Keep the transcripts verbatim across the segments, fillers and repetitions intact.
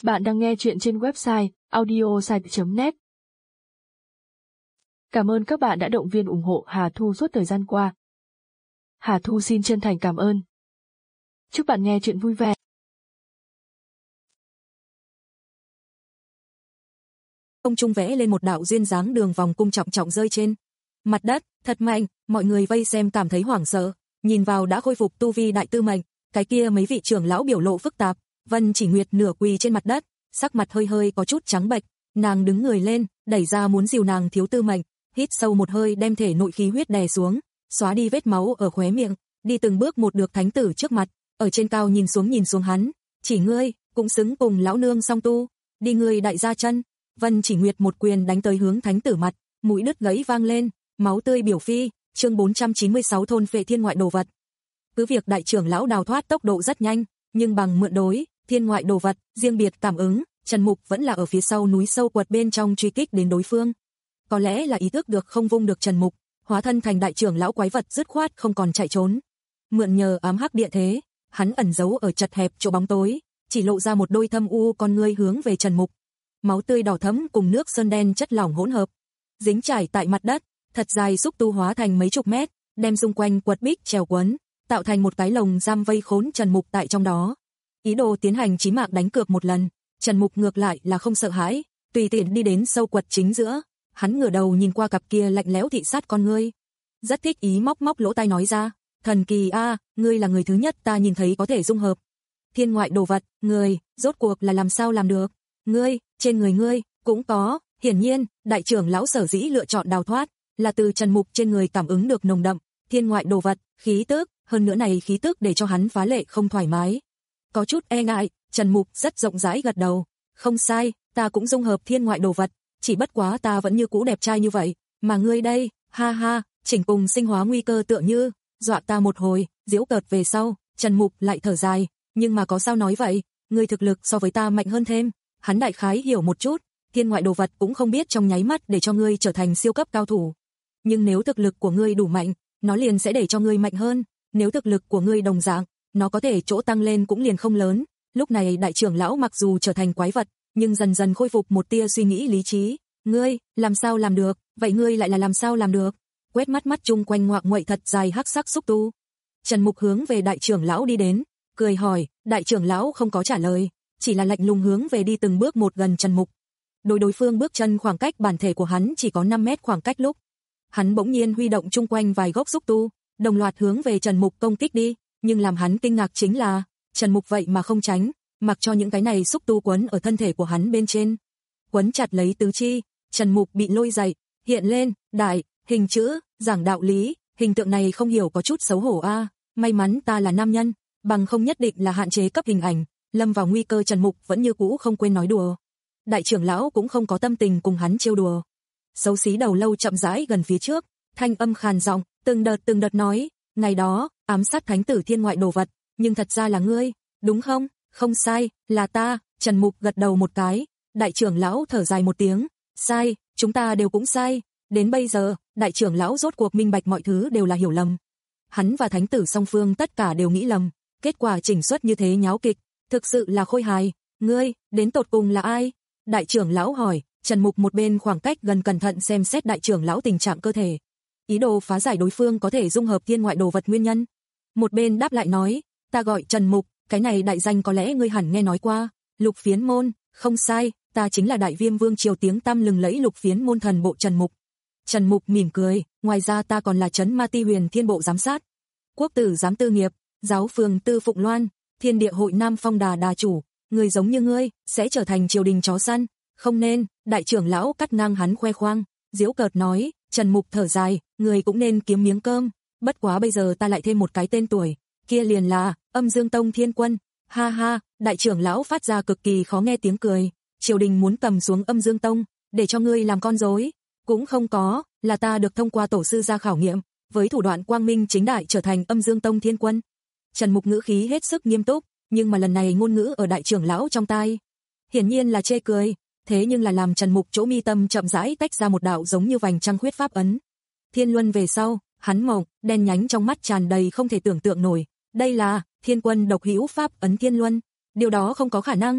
Bạn đang nghe chuyện trên website audiosite chấm net. Cảm ơn các bạn đã động viên ủng hộ Hà Thu suốt thời gian qua. Hà Thu xin chân thành cảm ơn. Chúc bạn nghe chuyện vui vẻ. Ông trung vẽ lên một đạo duyên dáng đường vòng cung trọng trọng rơi trên mặt đất, thật mạnh, mọi người vây xem cảm thấy hoảng sợ, nhìn vào đã khôi phục tu vi đại tư mệnh, cái kia mấy vị trưởng lão biểu lộ phức tạp, Vân Chỉ Nguyệt nửa quỳ trên mặt đất, sắc mặt hơi hơi có chút trắng bệch, nàng đứng người lên, đẩy ra muốn dìu nàng thiếu tư mệnh, hít sâu một hơi đem thể nội khí huyết đè xuống, xóa đi vết máu ở khóe miệng, đi từng bước một được thánh tử trước mặt, ở trên cao nhìn xuống nhìn xuống hắn, chỉ ngươi, cũng xứng cùng lão nương song tu, đi ngươi đại gia chân. Vân Chỉ Nguyệt một quyền đánh tới hướng thánh tử mặt, mũi đứt gãy vang lên, máu tươi biểu phi, chương bốn trăm chín mươi sáu thôn phệ thiên ngoại đồ vật. Cứ việc đại trưởng lão đào thoát tốc độ rất nhanh, nhưng bằng mượn đối, thiên ngoại đồ vật, riêng biệt cảm ứng, Trần Mục vẫn là ở phía sau núi sâu quật bên trong truy kích đến đối phương. Có lẽ là ý thức được không vung được Trần Mục, hóa thân thành đại trưởng lão quái vật dứt khoát không còn chạy trốn. Mượn nhờ ám hắc địa thế, hắn ẩn giấu ở chật hẹp chỗ bóng tối, chỉ lộ ra một đôi thâm u con ngươi hướng về Trần Mục. Máu tươi đỏ thẫm cùng nước sơn đen chất lỏng hỗn hợp, dính trải tại mặt đất, thật dài xúc tu hóa thành mấy chục mét, đem xung quanh quật bích trèo quấn, tạo thành một cái lồng giam vây khốn Trần Mục tại trong đó. Ý đồ tiến hành chí mạng đánh cược một lần, Trần Mục ngược lại là không sợ hãi, tùy tiện đi đến sâu quật chính giữa, hắn ngửa đầu nhìn qua cặp kia lạnh lẽo thị sát con ngươi, rất thích ý móc móc lỗ tai nói ra, thần kỳ a, ngươi là người thứ nhất ta nhìn thấy có thể dung hợp thiên ngoại đồ vật, người, rốt cuộc là làm sao làm được? Ngươi, trên người ngươi, cũng có, hiển nhiên, đại trưởng lão sở dĩ lựa chọn đào thoát, là từ Trần Mục trên người cảm ứng được nồng đậm, thiên ngoại đồ vật, khí tức, hơn nữa này khí tức để cho hắn phá lệ không thoải mái. Có chút e ngại, Trần Mục rất rộng rãi gật đầu, không sai, ta cũng dung hợp thiên ngoại đồ vật, chỉ bất quá ta vẫn như cũ đẹp trai như vậy, mà ngươi đây, ha ha, chỉnh cùng sinh hóa nguy cơ tựa như, dọa ta một hồi, giễu cợt về sau, Trần Mục lại thở dài, nhưng mà có sao nói vậy, ngươi thực lực so với ta mạnh hơn thêm. Hắn đại khái hiểu một chút, thiên ngoại đồ vật cũng không biết trong nháy mắt để cho ngươi trở thành siêu cấp cao thủ. Nhưng nếu thực lực của ngươi đủ mạnh, nó liền sẽ để cho ngươi mạnh hơn, nếu thực lực của ngươi đồng dạng, nó có thể chỗ tăng lên cũng liền không lớn. Lúc này đại trưởng lão mặc dù trở thành quái vật, nhưng dần dần khôi phục một tia suy nghĩ lý trí. Ngươi, làm sao làm được, vậy ngươi lại là làm sao làm được? Quét mắt mắt chung quanh ngoạc nguậy thật dài hắc sắc xúc tu. Trần Mục hướng về đại trưởng lão đi đến, cười hỏi, đại trưởng lão không có trả lời, chỉ là lạnh lùng hướng về đi từng bước một gần Trần Mục. Đối đối phương bước chân khoảng cách bản thể của hắn chỉ có năm mét khoảng cách lúc. Hắn bỗng nhiên huy động chung quanh vài gốc xúc tu, đồng loạt hướng về Trần Mục công kích đi, nhưng làm hắn kinh ngạc chính là, Trần Mục vậy mà không tránh, mặc cho những cái này xúc tu quấn ở thân thể của hắn bên trên. Quấn chặt lấy tứ chi, Trần Mục bị lôi dậy, hiện lên, đại, hình chữ, giảng đạo lý, hình tượng này không hiểu có chút xấu hổ a, may mắn ta là nam nhân, bằng không nhất định là hạn chế cấp hình ảnh. Lâm vào nguy cơ Trần Mục vẫn như cũ không quên nói đùa. Đại trưởng lão cũng không có tâm tình cùng hắn trêu đùa. Xấu xí đầu lâu chậm rãi gần phía trước, thanh âm khàn giọng, từng đợt từng đợt nói, ngày đó, ám sát thánh tử thiên ngoại đồ vật, nhưng thật ra là ngươi, đúng không? Không sai, là ta. Trần Mục gật đầu một cái, đại trưởng lão thở dài một tiếng, sai, chúng ta đều cũng sai. Đến bây giờ, đại trưởng lão rốt cuộc minh bạch mọi thứ đều là hiểu lầm. Hắn và thánh tử song phương tất cả đều nghĩ lầm, kết quả chỉnh xuất như thế nháo kịch. Thực sự là khôi hài, ngươi, đến tột cùng là ai? Đại trưởng lão hỏi, Trần Mục một bên khoảng cách gần cẩn thận xem xét đại trưởng lão tình trạng cơ thể. Ý đồ phá giải đối phương có thể dung hợp thiên ngoại đồ vật nguyên nhân. Một bên đáp lại nói, ta gọi Trần Mục, cái này đại danh có lẽ ngươi hẳn nghe nói qua, Lục Phiến Môn, không sai, ta chính là đại viêm vương triều tiếng tăm lừng lẫy Lục Phiến Môn thần bộ Trần Mục. Trần Mục mỉm cười, ngoài ra ta còn là trấn Ma Ti Huyền Thiên bộ giám sát, quốc tử giám tư nghiệp, giáo phường tư Phụng Loan, Thiên địa hội Nam Phong đà đà chủ, người giống như ngươi, sẽ trở thành triều đình chó săn, không nên, đại trưởng lão cắt ngang hắn khoe khoang, giễu cợt nói, Trần Mục thở dài, người cũng nên kiếm miếng cơm, bất quá bây giờ ta lại thêm một cái tên tuổi, kia liền là, Âm Dương Tông Thiên Quân, ha ha, đại trưởng lão phát ra cực kỳ khó nghe tiếng cười, triều đình muốn cầm xuống Âm Dương Tông, để cho ngươi làm con rối, cũng không có, là ta được thông qua tổ sư ra khảo nghiệm, với thủ đoạn quang minh chính đại trở thành Âm Dương Tông Thiên Quân. Trần Mục ngữ khí hết sức nghiêm túc, nhưng mà lần này ngôn ngữ ở đại trưởng lão trong tai, hiển nhiên là chê cười, thế nhưng là làm Trần Mục chỗ mi tâm chậm rãi tách ra một đạo giống như vành trăng khuyết pháp ấn. Thiên luân về sau, hắn mộng, đen nhánh trong mắt tràn đầy không thể tưởng tượng nổi, đây là Thiên Quân độc hữu pháp ấn Thiên Luân, điều đó không có khả năng.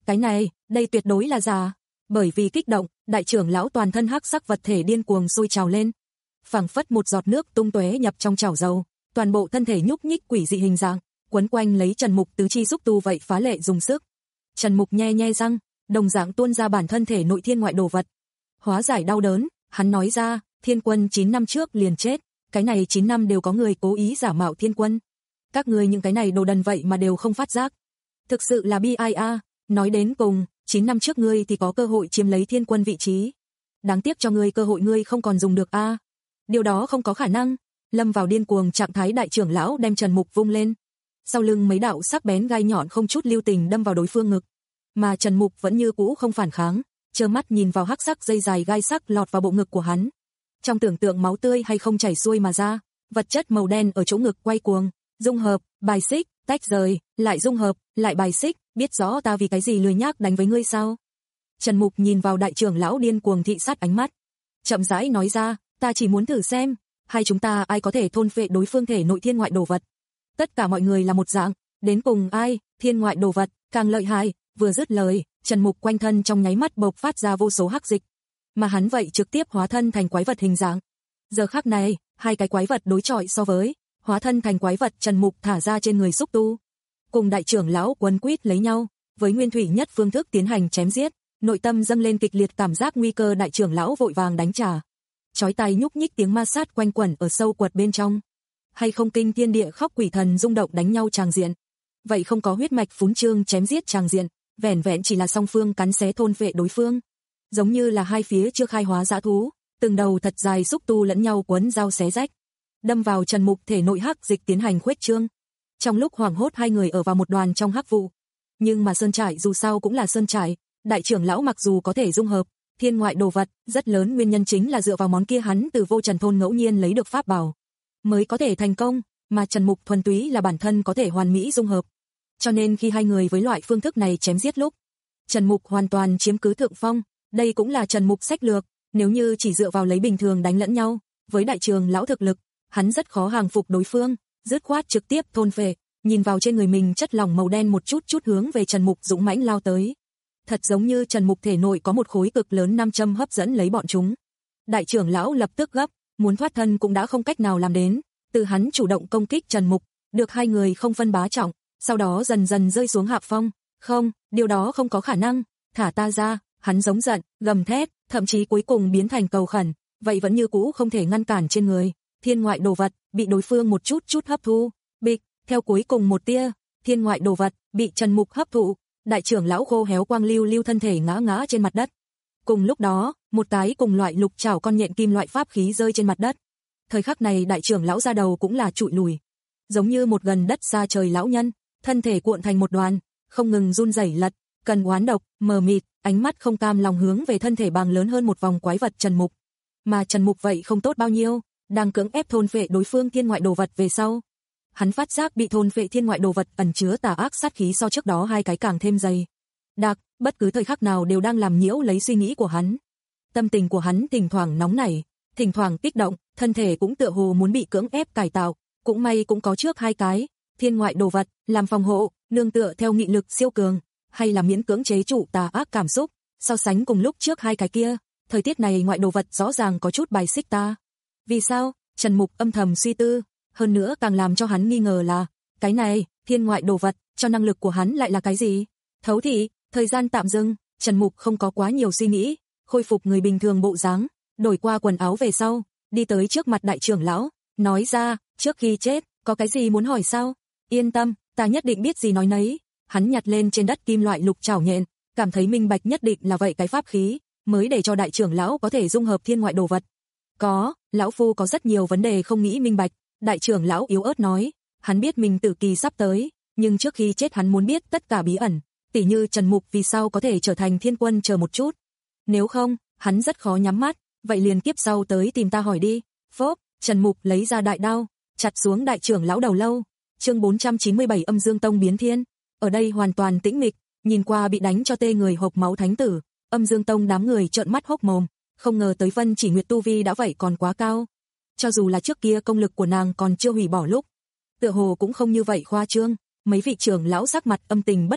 cái này, đây tuyệt đối là giả. Bởi vì kích động, đại trưởng lão toàn thân hắc sắc vật thể điên cuồng sôi trào lên. Phảng phất một giọt nước tung tóe nhập trong chảo dầu, toàn bộ thân thể nhúc nhích quỷ dị hình dạng, quấn quanh lấy Trần Mục tứ chi xúc tu vậy phá lệ dùng sức. Trần Mục nhe nhe răng, đồng dạng tuôn ra bản thân thể nội thiên ngoại đồ vật. Hóa giải đau đớn, hắn nói ra, Thiên Quân chín năm trước liền chết, cái này chín năm đều có người cố ý giả mạo Thiên Quân. Các người những cái này đồ đần vậy mà đều không phát giác. Thực sự là bi ai a, nói đến cùng, chín năm trước ngươi thì có cơ hội chiếm lấy Thiên Quân vị trí. Đáng tiếc cho ngươi cơ hội ngươi không còn dùng được a. Điều đó không có khả năng. Lâm vào điên cuồng trạng thái đại trưởng lão đem Trần Mục vung lên. Sau lưng mấy đạo sắc bén gai nhọn không chút lưu tình đâm vào đối phương ngực. Mà Trần Mục vẫn như cũ không phản kháng, trơ mắt nhìn vào hắc sắc dây dài gai sắc lọt vào bộ ngực của hắn. Trong tưởng tượng máu tươi hay không chảy xuôi mà ra, vật chất màu đen ở chỗ ngực quay cuồng, dung hợp, bài xích, tách rời, lại dung hợp, lại bài xích, biết rõ ta vì cái gì lười nhác đánh với ngươi sao? Trần Mục nhìn vào đại trưởng lão điên cuồng thị sát ánh mắt, chậm rãi nói ra, ta chỉ muốn thử xem, hai chúng ta ai có thể thôn phệ đối phương thể nội thiên ngoại đồ vật. Tất cả mọi người là một dạng, đến cùng ai, thiên ngoại đồ vật, càng lợi hại. Vừa dứt lời, Trần Mục quanh thân trong nháy mắt bộc phát ra vô số hắc dịch, mà hắn vậy trực tiếp hóa thân thành quái vật hình dạng. Giờ khắc này, hai cái quái vật đối chọi so với, hóa thân thành quái vật Trần Mục thả ra trên người xúc tu, cùng đại trưởng lão quấn quýt lấy nhau, với nguyên thủy nhất phương thức tiến hành chém giết, nội tâm dâng lên kịch liệt cảm giác nguy cơ, đại trưởng lão vội vàng đánh trả. Chói tai nhúc nhích tiếng ma sát quanh quẩn ở sâu quật bên trong. Hay không kinh thiên địa khóc quỷ thần rung động đánh nhau tràng diện. Vậy không có huyết mạch phún trương chém giết tràng diện, vẻn vẹn chỉ là song phương cắn xé thôn vệ đối phương. Giống như là hai phía chưa khai hóa dã thú, từng đầu thật dài xúc tu lẫn nhau quấn dao xé rách, đâm vào Trần Mục thể nội hắc dịch tiến hành khuếch trương. Trong lúc hoảng hốt hai người ở vào một đoàn trong hắc vụ. Nhưng mà sơn trại dù sao cũng là sơn trại, đại trưởng lão mặc dù có thể dung hợp thiên ngoại đồ vật, rất lớn nguyên nhân chính là dựa vào món kia hắn từ Vô Trần thôn ngẫu nhiên lấy được pháp bảo mới có thể thành công, mà Trần Mục thuần túy là bản thân có thể hoàn mỹ dung hợp. Cho nên khi hai người với loại phương thức này chém giết lúc, Trần Mục hoàn toàn chiếm cứ thượng phong, đây cũng là Trần Mục sách lược, nếu như chỉ dựa vào lấy bình thường đánh lẫn nhau, với đại trưởng lão thực lực, hắn rất khó hàng phục đối phương, dứt khoát trực tiếp thôn phệ, nhìn vào trên người mình chất lỏng màu đen một chút chút hướng về Trần Mục dũng mãnh lao tới. Thật giống như Trần Mục thể nội có một khối cực lớn nam châm hấp dẫn lấy bọn chúng. Đại trưởng lão lập tức gấp, muốn thoát thân cũng đã không cách nào làm đến, từ hắn chủ động công kích Trần Mục, được hai người không phân bá trọng, sau đó dần dần rơi xuống hạ phong. Không, điều đó không có khả năng, thả ta ra, hắn giống giận, gầm thét, thậm chí cuối cùng biến thành cầu khẩn, vậy vẫn như cũ không thể ngăn cản trên người. Thiên ngoại đồ vật bị đối phương một chút chút hấp thu, bịch, theo cuối cùng một tia, thiên ngoại đồ vật bị Trần Mục hấp thụ, đại trưởng lão khô héo quang lưu lưu thân thể ngã ngã trên mặt đất. Cùng lúc đó, một cái cùng loại lục chảo con nhện kim loại pháp khí rơi trên mặt đất. Thời khắc này đại trưởng lão ra đầu cũng là trụi lùi, giống như một gần đất xa trời lão nhân, thân thể cuộn thành một đoàn, không ngừng run rẩy lật, cần oán độc, mờ mịt, ánh mắt không cam lòng hướng về thân thể bàng lớn hơn một vòng quái vật Trần Mục. Mà Trần Mục vậy không tốt bao nhiêu, đang cưỡng ép thôn phệ đối phương thiên ngoại đồ vật về sau. Hắn phát giác bị thôn phệ thiên ngoại đồ vật ẩn chứa tà ác sát khí so trước đó hai cái càng thêm dày đặc, bất cứ thời khắc nào đều đang làm nhiễu lấy suy nghĩ của hắn. Tâm tình của hắn thỉnh thoảng nóng nảy, thỉnh thoảng kích động, thân thể cũng tựa hồ muốn bị cưỡng ép cải tạo, cũng may cũng có trước hai cái thiên ngoại đồ vật làm phòng hộ, nương tựa theo nghị lực siêu cường, hay là miễn cưỡng chế trụ tà ác cảm xúc, so sánh cùng lúc trước hai cái kia, thời tiết này ngoại đồ vật rõ ràng có chút bài xích ta. Vì sao? Trần Mục âm thầm suy tư, hơn nữa càng làm cho hắn nghi ngờ là, cái này, thiên ngoại đồ vật, cho năng lực của hắn lại là cái gì? Thấu thị, thời gian tạm dừng, Trần Mục không có quá nhiều suy nghĩ, khôi phục người bình thường bộ dáng, đổi qua quần áo về sau, đi tới trước mặt đại trưởng lão, nói ra, trước khi chết, có cái gì muốn hỏi sao? Yên tâm, ta nhất định biết gì nói nấy. Hắn nhặt lên trên đất kim loại lục chảo nhện, cảm thấy minh bạch nhất định là vậy cái pháp khí, mới để cho đại trưởng lão có thể dung hợp thiên ngoại đồ vật. Có, lão phu có rất nhiều vấn đề không nghĩ minh bạch, đại trưởng lão yếu ớt nói, hắn biết mình tử kỳ sắp tới, nhưng trước khi chết hắn muốn biết tất cả bí ẩn, tỉ như Trần Mục vì sao có thể trở thành thiên quân chờ một chút. Nếu không, hắn rất khó nhắm mắt, vậy liền kiếp sau tới tìm ta hỏi đi. Phốp, Trần Mục lấy ra đại đao, chặt xuống đại trưởng lão đầu lâu. Chương bốn trăm chín mươi bảy Âm Dương Tông biến thiên. Ở đây hoàn toàn tĩnh mịch, nhìn qua bị đánh cho tê người hộc máu thánh tử, Âm Dương Tông đám người trợn mắt hốc mồm, không ngờ tới Vân Chỉ Nguyệt tu vi đã vậy còn quá cao. Cho dù là trước kia công lực của nàng còn chưa hủy bỏ lúc, tựa hồ cũng không như vậy khoa trương, mấy vị trưởng lão sắc mặt âm tình bất định,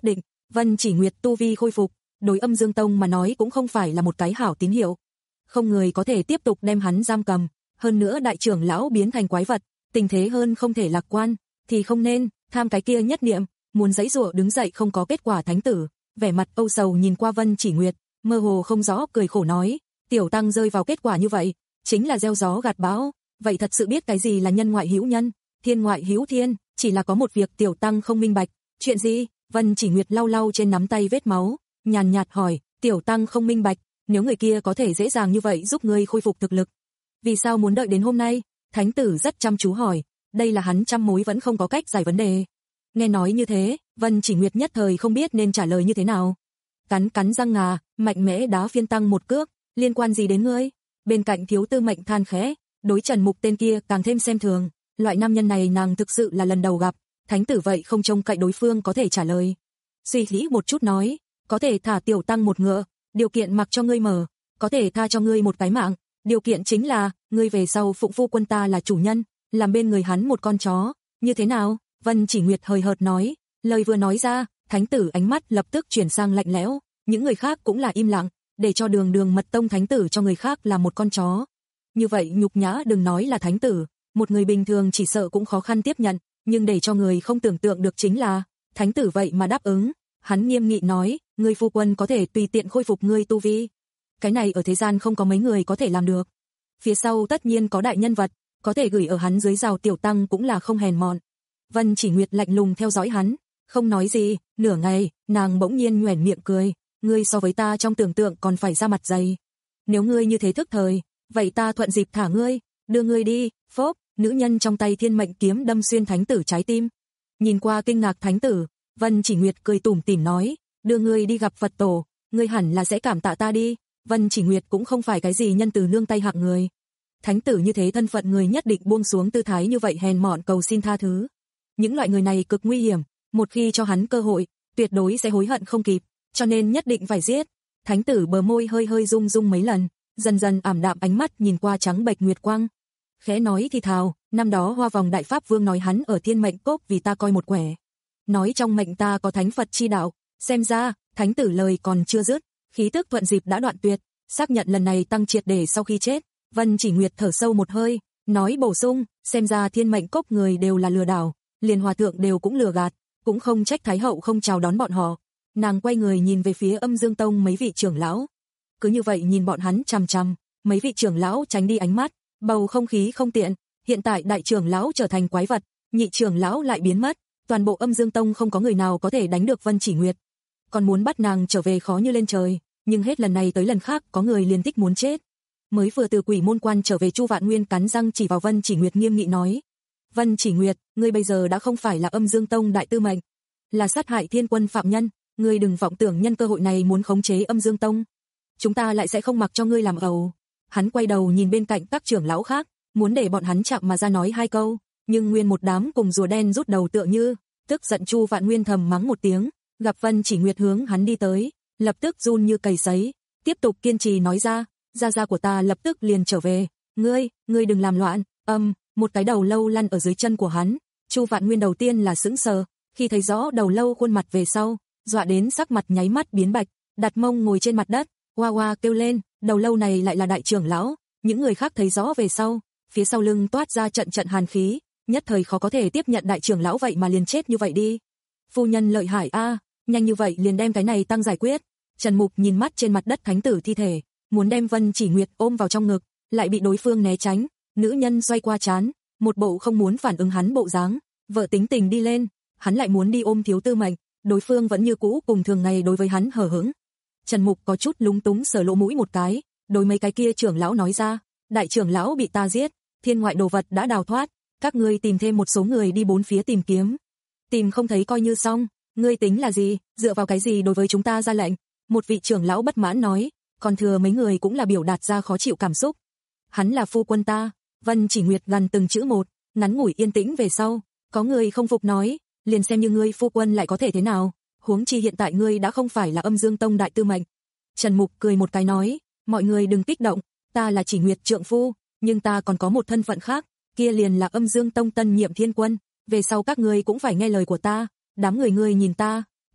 Vân Chỉ Nguyệt tu vi khôi phục, đối Âm Dương Tông mà nói cũng không phải là một cái hảo tín hiệu. Không người có thể tiếp tục đem hắn giam cầm, hơn nữa đại trưởng lão biến thành quái vật, tình thế hơn không thể lạc quan, thì không nên tham cái kia nhất niệm, muốn giãy giụa đứng dậy không có kết quả. Thánh tử vẻ mặt âu sầu nhìn qua Vân Chỉ Nguyệt, mơ hồ không rõ cười khổ nói, tiểu tăng rơi vào kết quả như vậy, chính là gieo gió gặt bão, vậy thật sự biết cái gì là nhân ngoại hữu nhân, thiên ngoại hữu thiên, chỉ là có một việc tiểu tăng không minh bạch. Chuyện gì? Vân Chỉ Nguyệt lau lau trên nắm tay vết máu, nhàn nhạt hỏi, tiểu tăng không minh bạch, nếu người kia có thể dễ dàng như vậy giúp ngươi khôi phục thực lực, vì sao muốn đợi đến hôm nay? Thánh tử rất chăm chú hỏi, đây là hắn trăm mối vẫn không có cách giải vấn đề. Nghe nói như thế, Vân Chỉ Nguyệt nhất thời không biết nên trả lời như thế nào. Cắn cắn răng ngà, mạnh mẽ đá phiên tăng một cước, liên quan gì đến ngươi? Bên cạnh Thiếu Tư Mệnh than khẽ, đối Trần Mục tên kia càng thêm xem thường, loại nam nhân này nàng thực sự là lần đầu gặp. Thánh tử vậy không trông cậy đối phương có thể trả lời. Suy nghĩ một chút nói, có thể thả tiểu tăng một ngựa, điều kiện mặc cho ngươi mở, có thể tha cho ngươi một cái mạng, điều kiện chính là, ngươi về sau phụng phu quân ta là chủ nhân, làm bên người hắn một con chó, như thế nào? Vân Chỉ Nguyệt hời hợt nói, lời vừa nói ra, thánh tử ánh mắt lập tức chuyển sang lạnh lẽo, những người khác cũng là im lặng, để cho đường đường mật tông thánh tử cho người khác là một con chó. Như vậy nhục nhã đừng nói là thánh tử, một người bình thường chỉ sợ cũng khó khăn tiếp nhận, nhưng để cho người không tưởng tượng được chính là, thánh tử vậy mà đáp ứng, hắn nghiêm nghị nói, ngươi phu quân có thể tùy tiện khôi phục ngươi tu vi. Cái này ở thế gian không có mấy người có thể làm được. Phía sau tất nhiên có đại nhân vật, có thể gửi ở hắn dưới rào tiểu tăng cũng là không hèn mọn. Vân Chỉ Nguyệt lạnh lùng theo dõi hắn, không nói gì, nửa ngày, nàng bỗng nhiên nhoẻn miệng cười, ngươi so với ta trong tưởng tượng còn phải ra mặt dày. Nếu ngươi như thế thức thời, vậy ta thuận dịp thả ngươi, đưa ngươi đi, phốp, nữ nhân trong tay thiên mệnh kiếm đâm xuyên thánh tử trái tim. Nhìn qua kinh ngạc thánh tử, Vân Chỉ Nguyệt cười tủm tỉm nói, đưa ngươi đi gặp Phật tổ, ngươi hẳn là sẽ cảm tạ ta đi. Vân Chỉ Nguyệt cũng không phải cái gì nhân từ nương tay hạng người. Thánh tử như thế thân phận người nhất định buông xuống tư thái như vậy hèn mọn cầu xin tha thứ. Những loại người này cực nguy hiểm, một khi cho hắn cơ hội, tuyệt đối sẽ hối hận không kịp, cho nên nhất định phải giết. Thánh tử bờ môi hơi hơi rung rung mấy lần, dần dần ảm đạm ánh mắt nhìn qua trắng bệch nguyệt quang. Khẽ nói thì thào, năm đó Hoa Vòng Đại Pháp Vương nói hắn ở Thiên Mệnh Cốc vì ta coi một quẻ. Nói trong mệnh ta có thánh Phật chi đạo, xem ra, thánh tử lời còn chưa dứt, khí tức thuận dịp đã đoạn tuyệt, xác nhận lần này tăng triệt để sau khi chết. Vân Chỉ Nguyệt thở sâu một hơi, nói bổ sung, xem ra Thiên Mệnh Cốc người đều là lừa đảo, liền hòa thượng đều cũng lừa gạt, cũng không trách Thái hậu không chào đón bọn họ. Nàng quay người nhìn về phía Âm Dương Tông mấy vị trưởng lão. Cứ như vậy nhìn bọn hắn chằm chằm, mấy vị trưởng lão tránh đi ánh mắt, bầu không khí không tiện, hiện tại đại trưởng lão trở thành quái vật, nhị trưởng lão lại biến mất, toàn bộ Âm Dương Tông không có người nào có thể đánh được Vân Chỉ Nguyệt. Còn muốn bắt nàng trở về khó như lên trời, nhưng hết lần này tới lần khác có người liền thích muốn chết. Mới vừa từ Quỷ Môn Quan trở về Chu Vạn Nguyên cắn răng chỉ vào Vân Chỉ Nguyệt nghiêm nghị nói, Vân Chỉ Nguyệt, ngươi bây giờ đã không phải là Âm Dương Tông đại tư mệnh, là sát hại thiên quân phạm nhân, ngươi đừng vọng tưởng nhân cơ hội này muốn khống chế Âm Dương Tông. Chúng ta lại sẽ không mặc cho ngươi làm ẩu. Hắn quay đầu nhìn bên cạnh các trưởng lão khác, muốn để bọn hắn chạm mà ra nói hai câu, nhưng nguyên một đám cùng rùa đen rút đầu tựa như, tức giận Chu Vạn Nguyên thầm mắng một tiếng, gặp Vân Chỉ Nguyệt hướng hắn đi tới, lập tức run như cầy sấy, tiếp tục kiên trì nói ra, gia gia của ta lập tức liền trở về, ngươi, ngươi đừng làm loạn. Âm, một cái đầu lâu lăn ở dưới chân của hắn. Chu Vạn Nguyên đầu tiên là sững sờ, khi thấy rõ đầu lâu khuôn mặt về sau, dọa đến sắc mặt nháy mắt biến bạch, đặt mông ngồi trên mặt đất, oa oa kêu lên, đầu lâu này lại là đại trưởng lão. Những người khác thấy rõ về sau, phía sau lưng toát ra trận trận hàn khí, nhất thời khó có thể tiếp nhận đại trưởng lão vậy mà liền chết như vậy đi. Phu nhân lợi hại a, nhanh như vậy liền đem cái này tăng giải quyết. Trần Mục nhìn mắt trên mặt đất thánh tử thi thể, muốn đem Vân Chỉ Nguyệt ôm vào trong ngực, lại bị đối phương né tránh. Nữ nhân xoay qua trán, một bộ không muốn phản ứng hắn bộ dáng. Vợ tính tình đi lên, hắn lại muốn đi ôm Thiếu Tư Mệnh, đối phương vẫn như cũ cùng thường ngày đối với hắn hờ hững. Trần Mục có chút lúng túng sờ lỗ mũi một cái, đối mấy cái kia trưởng lão nói ra, đại trưởng lão bị ta giết, thiên ngoại đồ vật đã đào thoát, các ngươi tìm thêm một số người đi bốn phía tìm kiếm. Tìm không thấy coi như xong, ngươi tính là gì, dựa vào cái gì đối với chúng ta ra lệnh? Một vị trưởng lão bất mãn nói, còn thừa mấy người cũng là biểu đạt ra khó chịu cảm xúc. Hắn là phu quân ta. Vân Chỉ Nguyệt gần từng chữ một, ngắn ngủi yên tĩnh về sau, có người không phục nói, liền xem như ngươi phu quân lại có thể thế nào, huống chi hiện tại ngươi đã không phải là Âm Dương Tông đại tư mệnh. Trần Mục cười một cái nói, mọi người đừng kích động, ta là Chỉ Nguyệt trượng phu, nhưng ta còn có một thân phận khác, kia liền là Âm Dương Tông tân nhiệm thiên quân, về sau các ngươi cũng phải nghe lời của ta. Đám người ngươi nhìn ta,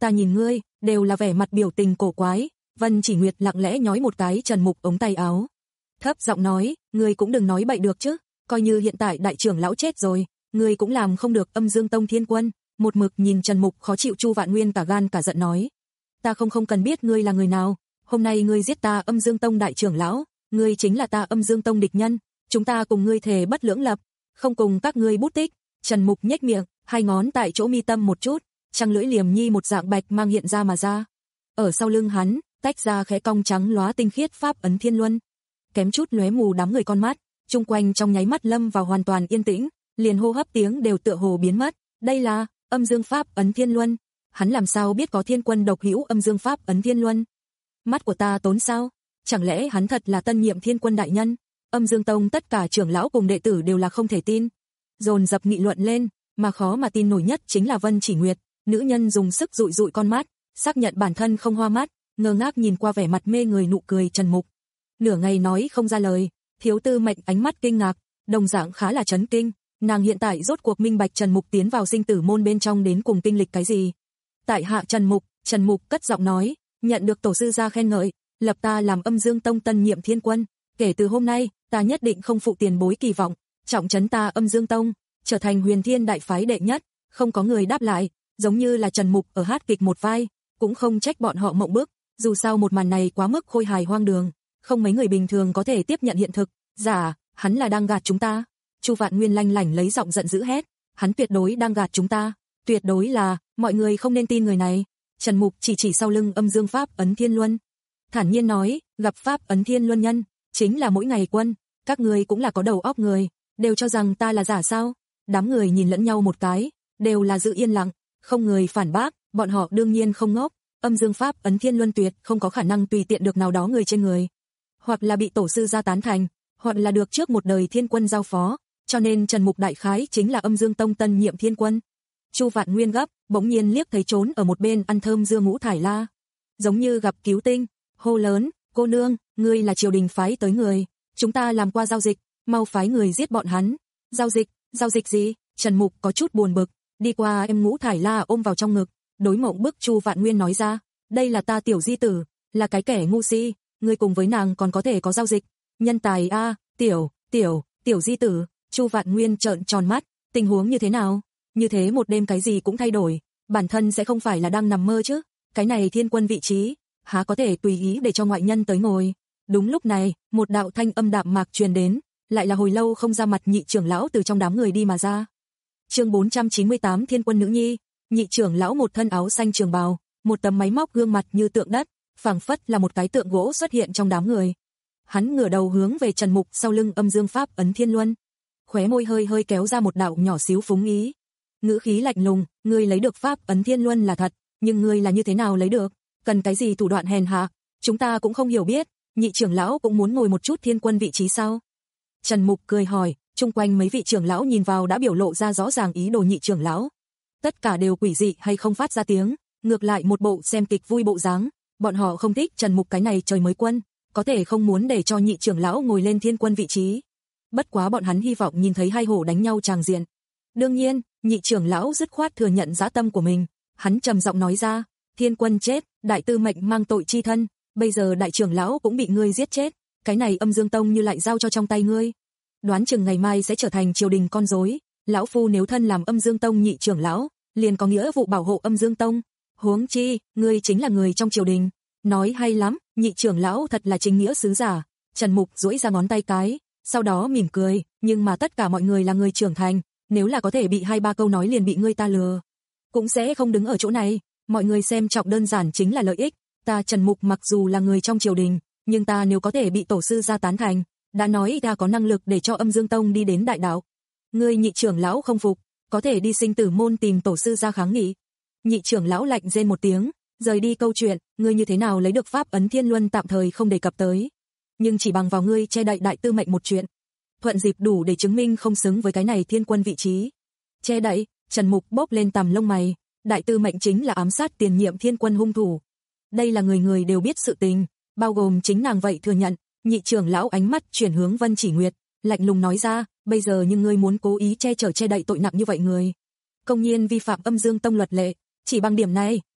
ta nhìn ngươi, đều là vẻ mặt biểu tình cổ quái. Vân Chỉ Nguyệt lặng lẽ nhói một cái Trần Mục ống tay áo. Thấp giọng nói, ngươi cũng đừng nói bậy được chứ, coi như hiện tại đại trưởng lão chết rồi, ngươi cũng làm không được Âm Dương Tông Thiên Quân. Một mực nhìn Trần Mục khó chịu Chu Vạn Nguyên cả gan cả giận nói. Ta không không cần biết ngươi là người nào, hôm nay ngươi giết ta Âm Dương Tông đại trưởng lão, ngươi chính là ta Âm Dương Tông địch nhân, chúng ta cùng ngươi thề bất lưỡng lập, không cùng các ngươi bút tích. Trần Mục nhếch miệng, hai ngón tại chỗ mi tâm một chút, trăng lưỡi liềm nhi một dạng bạch mang hiện ra mà ra. Ở sau lưng hắn, tách ra khẽ cong trắng lóa tinh khiết pháp ấn Thiên Luân. Kém chút lóe mù đám người con mắt, chung quanh trong nháy mắt lâm vào hoàn toàn yên tĩnh, liền hô hấp tiếng đều tựa hồ biến mất. Đây là Âm Dương pháp ấn Thiên Luân. Hắn làm sao biết có Thiên Quân độc hữu Âm Dương pháp ấn Thiên Luân? Mắt của ta tốn sao? Chẳng lẽ hắn thật là tân nhiệm Thiên Quân đại nhân? Âm Dương Tông tất cả trưởng lão cùng đệ tử đều là không thể tin, dồn dập nghị luận lên, mà khó mà tin nổi nhất chính là Vân Chỉ Nguyệt, nữ nhân dùng sức dụi dụi con mắt, xác nhận bản thân không hoa mắt, ngơ ngác nhìn qua vẻ mặt mê người nụ cười Trần Mục. Nửa ngày nói không ra lời, Thiếu Tư Mệnh ánh mắt kinh ngạc, đồng dạng khá là chấn kinh, nàng hiện tại rốt cuộc minh bạch Trần Mục tiến vào sinh tử môn bên trong đến cùng kinh lịch cái gì. Tại hạ Trần Mục, Trần Mục cất giọng nói, nhận được tổ sư gia khen ngợi, lập ta làm Âm Dương Tông tân nhiệm Thiên Quân, kể từ hôm nay, ta nhất định không phụ tiền bối kỳ vọng, trọng trấn ta Âm Dương Tông, trở thành Huyền Thiên đại phái đệ nhất. Không có người đáp lại, giống như là Trần Mục ở hát kịch một vai, cũng không trách bọn họ mộng bức, dù sao một màn này quá mức khôi hài hoang đường, không mấy người bình thường có thể tiếp nhận hiện thực. Giả, hắn là đang gạt chúng ta. Chu Vạn Nguyên lanh lảnh lấy giọng giận dữ hét, hắn tuyệt đối đang gạt chúng ta, tuyệt đối là, mọi người không nên tin người này. Trần Mục chỉ chỉ sau lưng Âm Dương pháp ấn Thiên Luân, thản nhiên nói, gặp pháp ấn Thiên Luân nhân, chính là mỗi ngày quân, các người cũng là có đầu óc người, đều cho rằng ta là giả sao? Đám người nhìn lẫn nhau một cái, đều là giữ yên lặng, không người phản bác, bọn họ đương nhiên không ngốc, Âm Dương pháp ấn Thiên Luân tuyệt không có khả năng tùy tiện được nào đó người trên người, hoặc là bị tổ sư gia tán thành, hoặc là được trước một đời Thiên Quân giao phó, cho nên Trần Mục đại khái chính là Âm Dương Tông tân nhiệm Thiên Quân. Chu Vạn Nguyên gấp, bỗng nhiên liếc thấy trốn ở một bên ăn thơm dưa Ngũ Thải La, giống như gặp cứu tinh, hô lớn, cô nương, ngươi là triều đình phái tới người, chúng ta làm qua giao dịch, mau phái người giết bọn hắn. Giao dịch, giao dịch gì? Trần Mục có chút buồn bực, đi qua em Ngũ Thải La ôm vào trong ngực, đối mộng bức Chu Vạn Nguyên nói ra, đây là ta tiểu di tử, là cái kẻ ngu si, ngươi cùng với nàng còn có thể có giao dịch, nhân tài a, tiểu, tiểu, tiểu di tử. Chu Vạn Nguyên trợn tròn mắt, tình huống như thế nào? Như thế một đêm cái gì cũng thay đổi, bản thân sẽ không phải là đang nằm mơ chứ? Cái này Thiên Quân vị trí, há có thể tùy ý để cho ngoại nhân tới ngồi. Đúng lúc này, một đạo thanh âm đạm mạc truyền đến, lại là hồi lâu không ra mặt nhị trưởng lão từ trong đám người đi mà ra. Chương bốn trăm chín mươi tám Thiên Quân nữ nhi. Nhị trưởng lão một thân áo xanh trường bào, một tấm máy móc gương mặt như tượng đất, phảng phất là một cái tượng gỗ xuất hiện trong đám người. Hắn ngửa đầu hướng về Trần Mục sau lưng Âm Dương pháp ấn Thiên Luân, khóe môi hơi hơi kéo ra một đạo nhỏ xíu phúng ý. Ngữ khí lạnh lùng, ngươi lấy được pháp ấn Thiên Luân là thật, nhưng ngươi là như thế nào lấy được? Cần cái gì thủ đoạn hèn hạ? Chúng ta cũng không hiểu biết. Nhị trưởng lão cũng muốn ngồi một chút Thiên Quân vị trí sao? Trần Mục cười hỏi, chung quanh mấy vị trưởng lão nhìn vào đã biểu lộ ra rõ ràng ý đồ nhị trưởng lão. Tất cả đều quỷ dị hay không phát ra tiếng, ngược lại một bộ xem kịch vui bộ dáng, bọn họ không thích Trần Mục cái này trời mới quân, có thể không muốn để cho nhị trưởng lão ngồi lên Thiên Quân vị trí. Bất quá bọn hắn hy vọng nhìn thấy hai hổ đánh nhau tràng diện. Đương nhiên, nhị trưởng lão dứt khoát thừa nhận dã tâm của mình, hắn trầm giọng nói ra, Thiên Quân chết, đại tư mệnh mang tội chi thân, bây giờ đại trưởng lão cũng bị ngươi giết chết, cái này Âm Dương Tông như lại giao cho trong tay ngươi. Đoán chừng ngày mai sẽ trở thành triều đình con rối, lão phu nếu thân làm Âm Dương Tông nhị trưởng lão, liền có nghĩa vụ bảo hộ Âm Dương Tông. Huống chi, ngươi chính là người trong triều đình. Nói hay lắm, nhị trưởng lão thật là chính nghĩa sứ giả. Trần Mục duỗi ra ngón tay cái, sau đó mỉm cười, nhưng mà tất cả mọi người là người trưởng thành, nếu là có thể bị hai ba câu nói liền bị ngươi ta lừa, cũng sẽ không đứng ở chỗ này. Mọi người xem trọng đơn giản chính là lợi ích. Ta Trần Mục mặc dù là người trong triều đình, nhưng ta nếu có thể bị tổ sư gia tán thành, đã nói ta có năng lực để cho Âm Dương Tông đi đến đại đạo. Ngươi nhị trưởng lão không phục, có thể đi sinh tử môn tìm tổ sư gia kháng nghị. Nhị trưởng lão lạnh rên một tiếng, rời đi câu chuyện, ngươi như thế nào lấy được pháp ấn Thiên Luân tạm thời không đề cập tới, nhưng chỉ bằng vào ngươi che đậy đại tư mệnh một chuyện, thuận dịp đủ để chứng minh không xứng với cái này Thiên Quân vị trí. Che đậy? Trần Mục bốc lên tằm lông mày, đại tư mệnh chính là ám sát tiền nhiệm Thiên Quân hung thủ. Đây là người người đều biết sự tình, bao gồm chính nàng vậy thừa nhận. Nhị trưởng lão ánh mắt chuyển hướng Vân Chỉ Nguyệt, lạnh lùng nói ra, bây giờ nhưng ngươi muốn cố ý che chở che đậy tội nặng như vậy người, công nhiên vi phạm Âm Dương Tông luật lệ, chỉ bằng điểm này,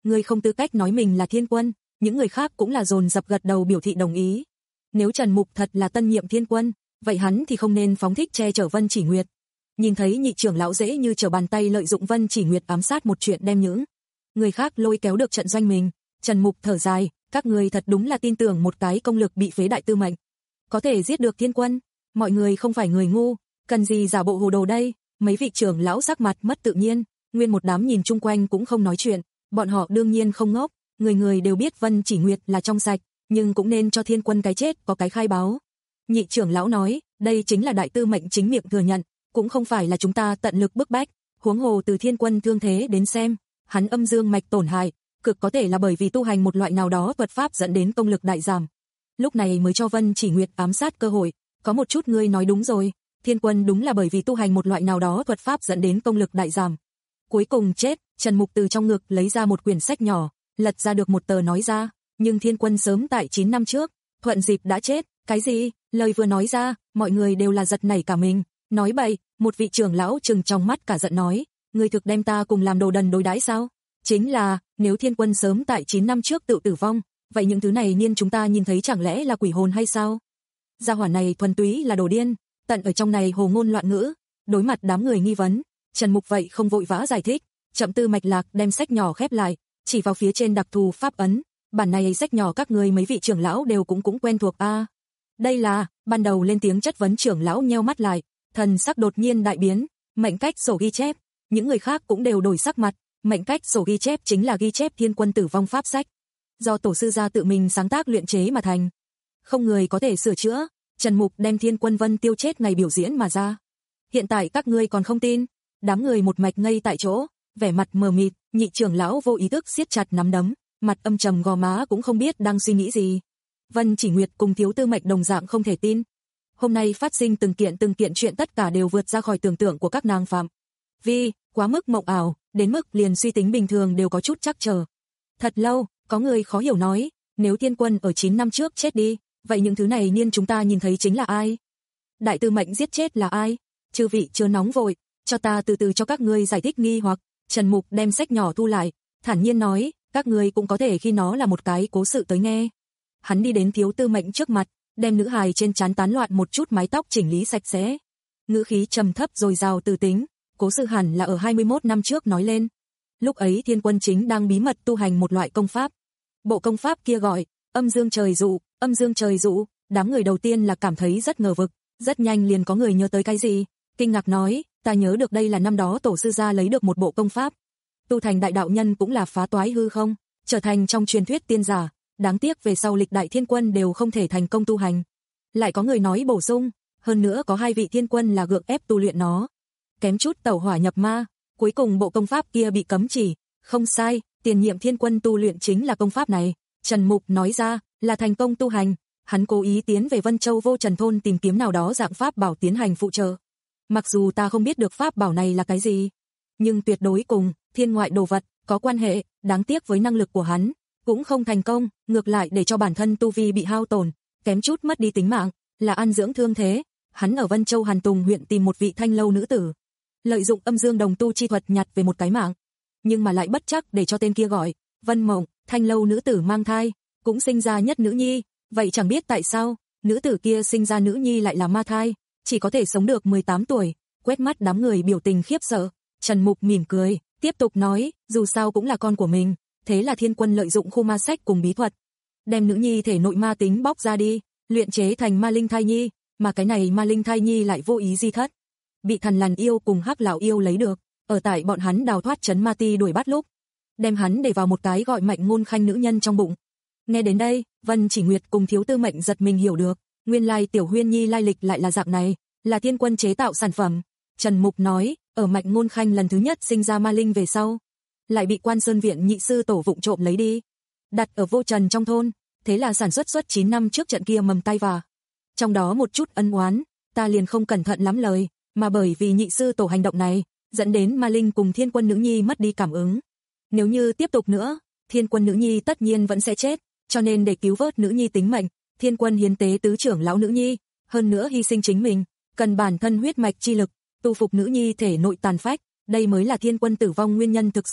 ngươi không tư cách nói mình là thiên quân, những người khác cũng là dồn dập gật đầu biểu thị đồng ý. Nếu Trần Mục thật là tân nhiệm thiên quân, vậy hắn thì không nên phóng thích che chở Vân Chỉ Nguyệt. Nhìn thấy nhị trưởng lão dễ như trở bàn tay lợi dụng Vân Chỉ Nguyệt ám sát một chuyện đem những người khác lôi kéo được trận doanh mình, Trần Mục thở dài, các người thật đúng là tin tưởng một cái công lực bị phế đại tư mệnh có thể giết được thiên quân, mọi người không phải người ngu, cần gì giả bộ hồ đồ đây. Mấy vị trưởng lão sắc mặt mất tự nhiên, nguyên một đám nhìn chung quanh cũng không nói chuyện, bọn họ đương nhiên không ngốc, người người đều biết Vân Chỉ Nguyệt là trong sạch, nhưng cũng nên cho thiên quân cái chết có cái khai báo. Nhị trưởng lão nói, đây chính là đại tư mệnh chính miệng thừa nhận, cũng không phải là chúng ta tận lực bức bách, huống hồ từ thiên quân thương thế đến xem, hắn âm dương mạch tổn hại, cực có thể là bởi vì tu hành một loại nào đó thuật pháp dẫn đến công lực đại giảm. Lúc này mới cho Vân Chỉ Nguyệt ám sát cơ hội, có một chút ngươi nói đúng rồi, thiên quân đúng là bởi vì tu hành một loại nào đó thuật pháp dẫn đến công lực đại giảm. Cuối cùng chết, Trần Mục từ trong ngực lấy ra một quyển sách nhỏ, lật ra được một tờ nói ra, nhưng thiên quân sớm tại chín năm trước, thuận dịp đã chết. Cái gì? Lời vừa nói ra, mọi người đều là giật nảy cả mình. Nói bậy, một vị trưởng lão trừng trong mắt cả giận nói, ngươi thực đem ta cùng làm đồ đần đối đãi sao? Chính là, nếu thiên quân sớm tại chín năm trước tự tử vong, vậy những thứ này niên chúng ta nhìn thấy chẳng lẽ là quỷ hồn hay sao? Gia hỏa này thuần túy là đồ điên, tận ở trong này hồ ngôn loạn ngữ. Đối mặt đám người nghi vấn, Trần Mục vậy không vội vã giải thích, chậm tư mạch lạc đem sách nhỏ khép lại, chỉ vào phía trên đặc thù pháp ấn, bản này sách nhỏ các người mấy vị trưởng lão đều cũng cũng quen thuộc a. À, đây là, ban đầu lên tiếng chất vấn trưởng lão nheo mắt lại, thần sắc đột nhiên đại biến, mệnh cách sổ ghi chép, những người khác cũng đều đổi sắc mặt, mệnh cách sổ ghi chép chính là ghi chép thiên quân tử vong pháp sách, do tổ sư gia tự mình sáng tác luyện chế mà thành, không người có thể sửa chữa. Trần Mục đem thiên quân Vân Tiêu chết ngày biểu diễn mà ra. Hiện tại các ngươi còn không tin? Đám người một mạch ngây tại chỗ, vẻ mặt mờ mịt, nhị trưởng lão vô ý thức siết chặt nắm đấm, mặt âm trầm gò má cũng không biết đang suy nghĩ gì. Vân Chỉ Nguyệt cùng Thiếu Tư Mệnh đồng dạng không thể tin. Hôm nay phát sinh từng kiện từng kiện chuyện tất cả đều vượt ra khỏi tưởng tượng của các nàng phạm. Vì, quá mức mộng ảo, đến mức liền suy tính bình thường đều có chút trắc trở. Thật lâu, có người khó hiểu nói, nếu thiên quân ở chín năm trước chết đi, vậy những thứ này niên chúng ta nhìn thấy chính là ai? Đại tư mệnh giết chết là ai? Chư vị chưa nóng vội, cho ta từ từ cho các ngươi giải thích nghi hoặc. Trần Mục đem sách nhỏ thu lại, thản nhiên nói, các ngươi cũng có thể khi nó là một cái cố sự tới nghe. Hắn đi đến Thiếu Tư Mệnh trước mặt, đem nữ hài trên trán tán loạn một chút mái tóc chỉnh lý sạch sẽ. Ngữ khí trầm thấp rồi rào từ tính, cố sự hẳn là ở hai mươi mốt năm trước nói lên. Lúc ấy thiên quân chính đang bí mật tu hành một loại công pháp. Bộ công pháp kia gọi, âm dương trời dụ, âm dương trời dụ, đám người đầu tiên là cảm thấy rất ngờ vực, rất nhanh liền có người nhớ tới cái gì, kinh ngạc nói, ta nhớ được đây là năm đó tổ sư gia lấy được một bộ công pháp. Tu thành đại đạo nhân cũng là phá toái hư không, trở thành trong truyền thuyết tiên giả, đáng tiếc về sau lịch đại thiên quân đều không thể thành công tu hành. Lại có người nói bổ sung, hơn nữa có hai vị thiên quân là gượng ép tu luyện nó. Kém chút tẩu hỏa nhập ma, cuối cùng bộ công pháp kia bị cấm chỉ, không sai, tiền nhiệm thiên quân tu luyện chính là công pháp này. Trần Mục nói ra, là thành công tu hành, hắn cố ý tiến về Vân Châu Vô Trần thôn tìm kiếm nào đó dạng pháp bảo tiến hành phụ trợ. Mặc dù ta không biết được pháp bảo này là cái gì, nhưng tuyệt đối cùng thiên ngoại đồ vật có quan hệ, đáng tiếc với năng lực của hắn, cũng không thành công, ngược lại để cho bản thân tu vi bị hao tổn, kém chút mất đi tính mạng, là ăn dưỡng thương thế. Hắn ở Vân Châu Hàn Tùng huyện tìm một vị thanh lâu nữ tử, lợi dụng âm dương đồng tu chi thuật nhặt về một cái mạng, nhưng mà lại bất chắc để cho tên kia gọi Vân Mộng, thanh lâu nữ tử mang thai, cũng sinh ra nhất nữ nhi, vậy chẳng biết tại sao, nữ tử kia sinh ra nữ nhi lại là ma thai, chỉ có thể sống được mười tám tuổi, quét mắt đám người biểu tình khiếp sợ, Trần Mục mỉm cười, tiếp tục nói, dù sao cũng là con của mình, thế là thiên quân lợi dụng khu ma sách cùng bí thuật, đem nữ nhi thể nội ma tính bóc ra đi, luyện chế thành ma linh thai nhi, mà cái này ma linh thai nhi lại vô ý di thất, bị Thần Lằn yêu cùng Hắc lão yêu lấy được, ở tại bọn hắn đào thoát trấn ma ti đuổi bắt lúc, đem hắn để vào một cái gọi Mạnh Ngôn Khanh nữ nhân trong bụng. Nghe đến đây, Vân Chỉ Nguyệt cùng Thiếu Tư Mệnh giật mình hiểu được, nguyên lai Tiểu Huyên Nhi lai lịch lại là dạng này, là thiên quân chế tạo sản phẩm. Trần Mục nói, ở Mạnh Ngôn Khanh lần thứ nhất sinh ra ma linh về sau, lại bị Quan Sơn viện nhị sư tổ vụng trộm lấy đi, đặt ở Vô Trần trong thôn, thế là sản xuất suốt chín năm trước trận kia mầm tai vạ. Trong đó một chút ân oán, ta liền không cẩn thận lắm lời, mà bởi vì nhị sư tổ hành động này, dẫn đến ma linh cùng thiên quân nữ nhi mất đi cảm ứng. Nếu như tiếp tục nữa, thiên quân nữ nhi tất nhiên vẫn sẽ chết, cho nên để cứu vớt nữ nhi tính mệnh, thiên quân hiến tế tứ trưởng lão nữ nhi, hơn nữa hy sinh chính mình, cần bản thân huyết mạch chi lực, tu phục nữ nhi thể nội tàn phách, đây mới là thiên quân tử vong nguyên nhân thực sự.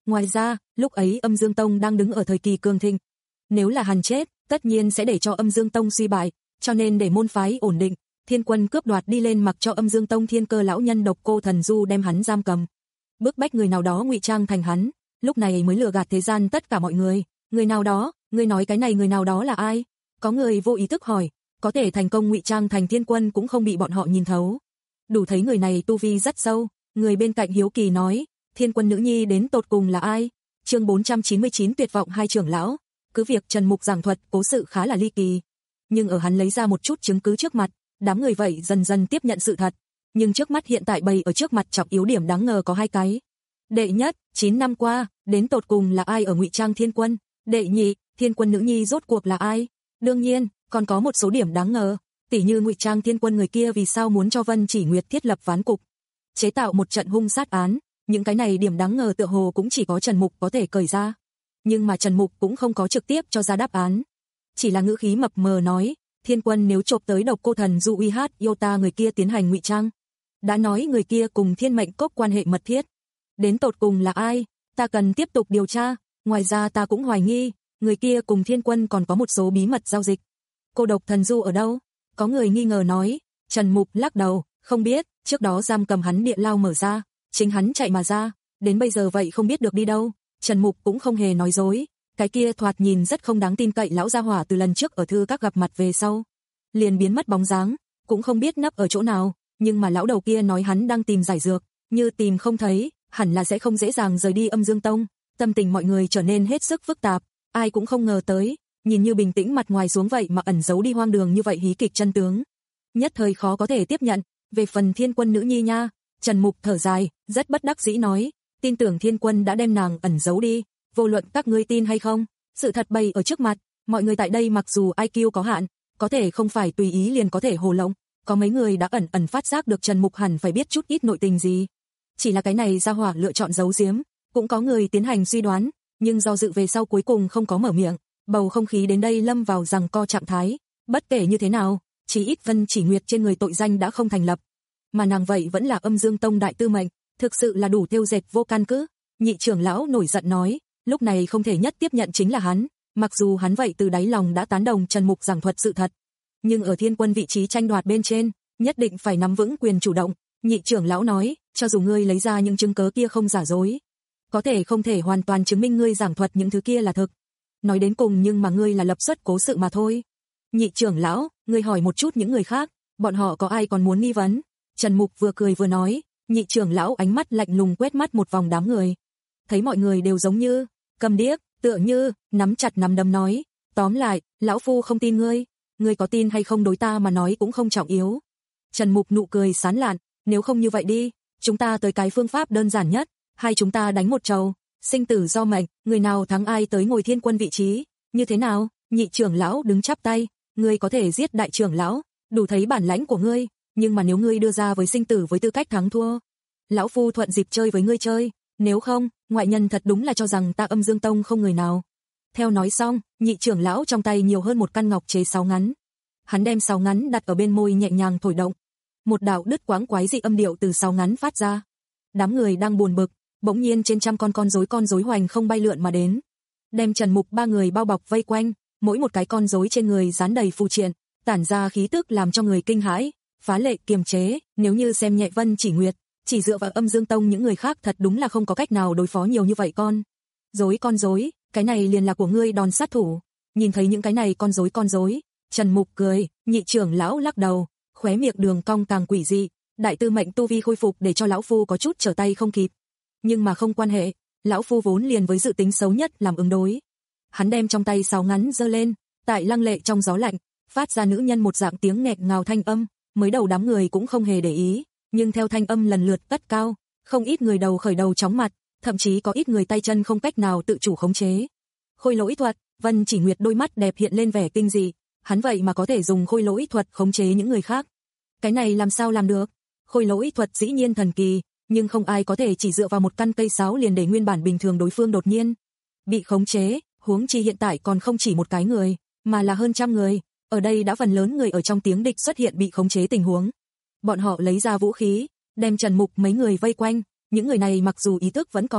Ngoài ra, lúc ấy Âm Dương Tông đang đứng ở thời kỳ cường thịnh. Nếu là hắn chết, tất nhiên sẽ để cho Âm Dương Tông suy bại, cho nên để môn phái ổn định, Thiên Quân cướp đoạt đi lên mặc cho Âm Dương Tông thiên cơ lão nhân Độc Cô Thần Du đem hắn giam cầm. Bức bách người nào đó ngụy trang thành hắn, lúc này mới lừa gạt thế gian tất cả mọi người. Người nào đó, ngươi nói cái này người nào đó là ai? Có người vô ý thức hỏi, có thể thành công ngụy trang thành Thiên Quân cũng không bị bọn họ nhìn thấu. Đủ thấy người này tu vi rất sâu, người bên cạnh hiếu kỳ nói, Thiên Quân nữ nhi đến tột cùng là ai? Chương bốn trăm chín mươi chín tuyệt vọng hai trưởng lão. Cứ việc Trần Mục giảng thuật cố sự khá là ly kỳ, nhưng ở hắn lấy ra một chút chứng cứ trước mặt, đám người vậy dần dần tiếp nhận sự thật. Nhưng trước mắt hiện tại bày ở trước mặt trọng yếu điểm đáng ngờ có hai cái. Đệ nhất, chín năm qua, đến tột cùng là ai ở ngụy trang Thiên Quân? Đệ nhị, Thiên Quân nữ nhi rốt cuộc là ai? Đương nhiên, còn có một số điểm đáng ngờ, tỉ như ngụy trang Thiên Quân người kia vì sao muốn cho Vân Chỉ Nguyệt thiết lập ván cục, chế tạo một trận hung sát án, những cái này điểm đáng ngờ tựa hồ cũng chỉ có Trần Mục có thể cởi ra. Nhưng mà Trần Mục cũng không có trực tiếp cho ra đáp án, chỉ là ngữ khí mập mờ nói, Thiên Quân nếu chộp tới Độc Cô Thần Du uy hát Yota người kia tiến hành ngụy trang, đã nói người kia cùng Thiên Mệnh Cốc quan hệ mật thiết. Đến tột cùng là ai? Ta cần tiếp tục điều tra, ngoài ra ta cũng hoài nghi, người kia cùng Thiên Quân còn có một số bí mật giao dịch. Cô Độc Thần Du ở đâu? Có người nghi ngờ nói. Trần Mục lắc đầu, không biết, trước đó giam cầm hắn địa lao mở ra, chính hắn chạy mà ra, đến bây giờ vậy không biết được đi đâu. Trần Mục cũng không hề nói dối, cái kia thoạt nhìn rất không đáng tin cậy lão gia hỏa từ lần trước ở thư các gặp mặt về sau, liền biến mất bóng dáng, cũng không biết nấp ở chỗ nào, nhưng mà lão đầu kia nói hắn đang tìm giải dược, như tìm không thấy, hẳn là sẽ không dễ dàng rời đi Âm Dương Tông. Tâm tình mọi người trở nên hết sức phức tạp, ai cũng không ngờ tới, nhìn như bình tĩnh mặt ngoài xuống vậy mà ẩn giấu đi hoang đường như vậy hí kịch chân tướng. Nhất thời khó có thể tiếp nhận. Về phần Thiên Quân nữ nhi nha, Trần Mục thở dài, rất bất đắc dĩ nói, tin tưởng Thiên Quân đã đem nàng ẩn giấu đi, vô luận các ngươi tin hay không, sự thật bày ở trước mặt, mọi người tại đây mặc dù i kiu có hạn, có thể không phải tùy ý liền có thể hồ lộng, có mấy người đã ẩn ẩn phát giác được Trần Mục hẳn phải biết chút ít nội tình gì. Chỉ là cái này gia hỏa lựa chọn giấu giếm, cũng có người tiến hành suy đoán, nhưng do dự về sau cuối cùng không có mở miệng, bầu không khí đến đây lâm vào giằng co trạng thái. Bất kể như thế nào, chỉ ít Vân Chỉ Nguyệt trên người tội danh đã không thành lập, mà nàng vậy vẫn là Âm Dương Tông đại tư mệnh, thực sự là đủ thêu dệt vô căn cứ. Nhị trưởng lão nổi giận nói, lúc này không thể nhất tiếp nhận chính là hắn, mặc dù hắn vậy từ đáy lòng đã tán đồng Trần Mục giảng thuật sự thật, nhưng ở Thiên Quân vị trí tranh đoạt bên trên, nhất định phải nắm vững quyền chủ động. Nhị trưởng lão nói, cho dù ngươi lấy ra những chứng cớ kia không giả dối, có thể không thể hoàn toàn chứng minh ngươi giảng thuật những thứ kia là thực. Nói đến cùng nhưng mà ngươi là lập xuất cố sự mà thôi. Nhị trưởng lão, ngươi hỏi một chút những người khác, bọn họ có ai còn muốn nghi vấn? Trần Mục vừa cười vừa nói. Nhị trưởng lão ánh mắt lạnh lùng quét mắt một vòng đám người, thấy mọi người đều giống như câm điếc, tựa như nắm chặt nắm đấm nói, tóm lại, lão phu không tin ngươi, ngươi có tin hay không đối ta mà nói cũng không trọng yếu. Trần Mục nụ cười sán lạn, nếu không như vậy đi, chúng ta tới cái phương pháp đơn giản nhất, hai chúng ta đánh một trầu, sinh tử do mệnh, người nào thắng ai tới ngồi Thiên Quân vị trí, như thế nào? Nhị trưởng lão đứng chắp tay, ngươi có thể giết đại trưởng lão, đủ thấy bản lãnh của ngươi, nhưng mà nếu ngươi đưa ra với sinh tử với tư cách thắng thua, lão phu thuận dịp chơi với ngươi chơi, nếu không, ngoại nhân thật đúng là cho rằng ta Âm Dương Tông không người nào. Theo nói xong, nhị trưởng lão trong tay nhiều hơn một căn ngọc chế sáo ngắn, hắn đem sáo ngắn đặt ở bên môi nhẹ nhàng thổi động, một đạo đứt quãng quái dị âm điệu từ sáo ngắn phát ra. Đám người đang buồn bực, bỗng nhiên trên trăm con con rối con rối hoành không bay lượn mà đến, đem Trần Mục ba người bao bọc vây quanh, mỗi một cái con rối trên người dán đầy phù triện, tản ra khí tức làm cho người kinh hãi, phá lệ kiềm chế. Nếu như xem nhẹ Vân Chỉ Nguyệt, chỉ dựa vào Âm Dương Tông những người khác thật đúng là không có cách nào đối phó nhiều như vậy con rối con rối, cái này liền là của ngươi đòn sát thủ. Nhìn thấy những cái này con rối con rối, Trần Mục cười, nhị trưởng lão lắc đầu, khóe miệng đường cong càng quỷ dị, đại tư mệnh tu vi khôi phục để cho lão phu có chút trở tay không kịp. Nhưng mà không quan hệ, lão phu vốn liền với dự tính xấu nhất làm ứng đối. Hắn đem trong tay sáo ngắn giơ lên, tại lăng lệ trong gió lạnh, phát ra nữ nhân một dạng tiếng nghẹt ngào thanh âm, mới đầu đám người cũng không hề để ý, nhưng theo thanh âm lần lượt cất cao, không ít người đầu khởi đầu chóng mặt, thậm chí có ít người tay chân không cách nào tự chủ khống chế. Khôi lỗi thuật, Vân Chỉ Nguyệt đôi mắt đẹp hiện lên vẻ kinh dị, hắn vậy mà có thể dùng khôi lỗi thuật khống chế những người khác. Cái này làm sao làm được? Khôi lỗi thuật dĩ nhiên thần kỳ, nhưng không ai có thể chỉ dựa vào một căn cây sáo liền để nguyên bản bình thường đối phương đột nhiên bị khống chế, huống chi hiện tại còn không chỉ một cái người, mà là hơn trăm người, ở đây đã phần lớn người ở trong tiếng địch xuất hiện bị khống chế tình huống. Bọn họ lấy ra vũ khí, đem Trần Mục mấy người vây quanh, những người này mặc dù ý thức vẫn còn,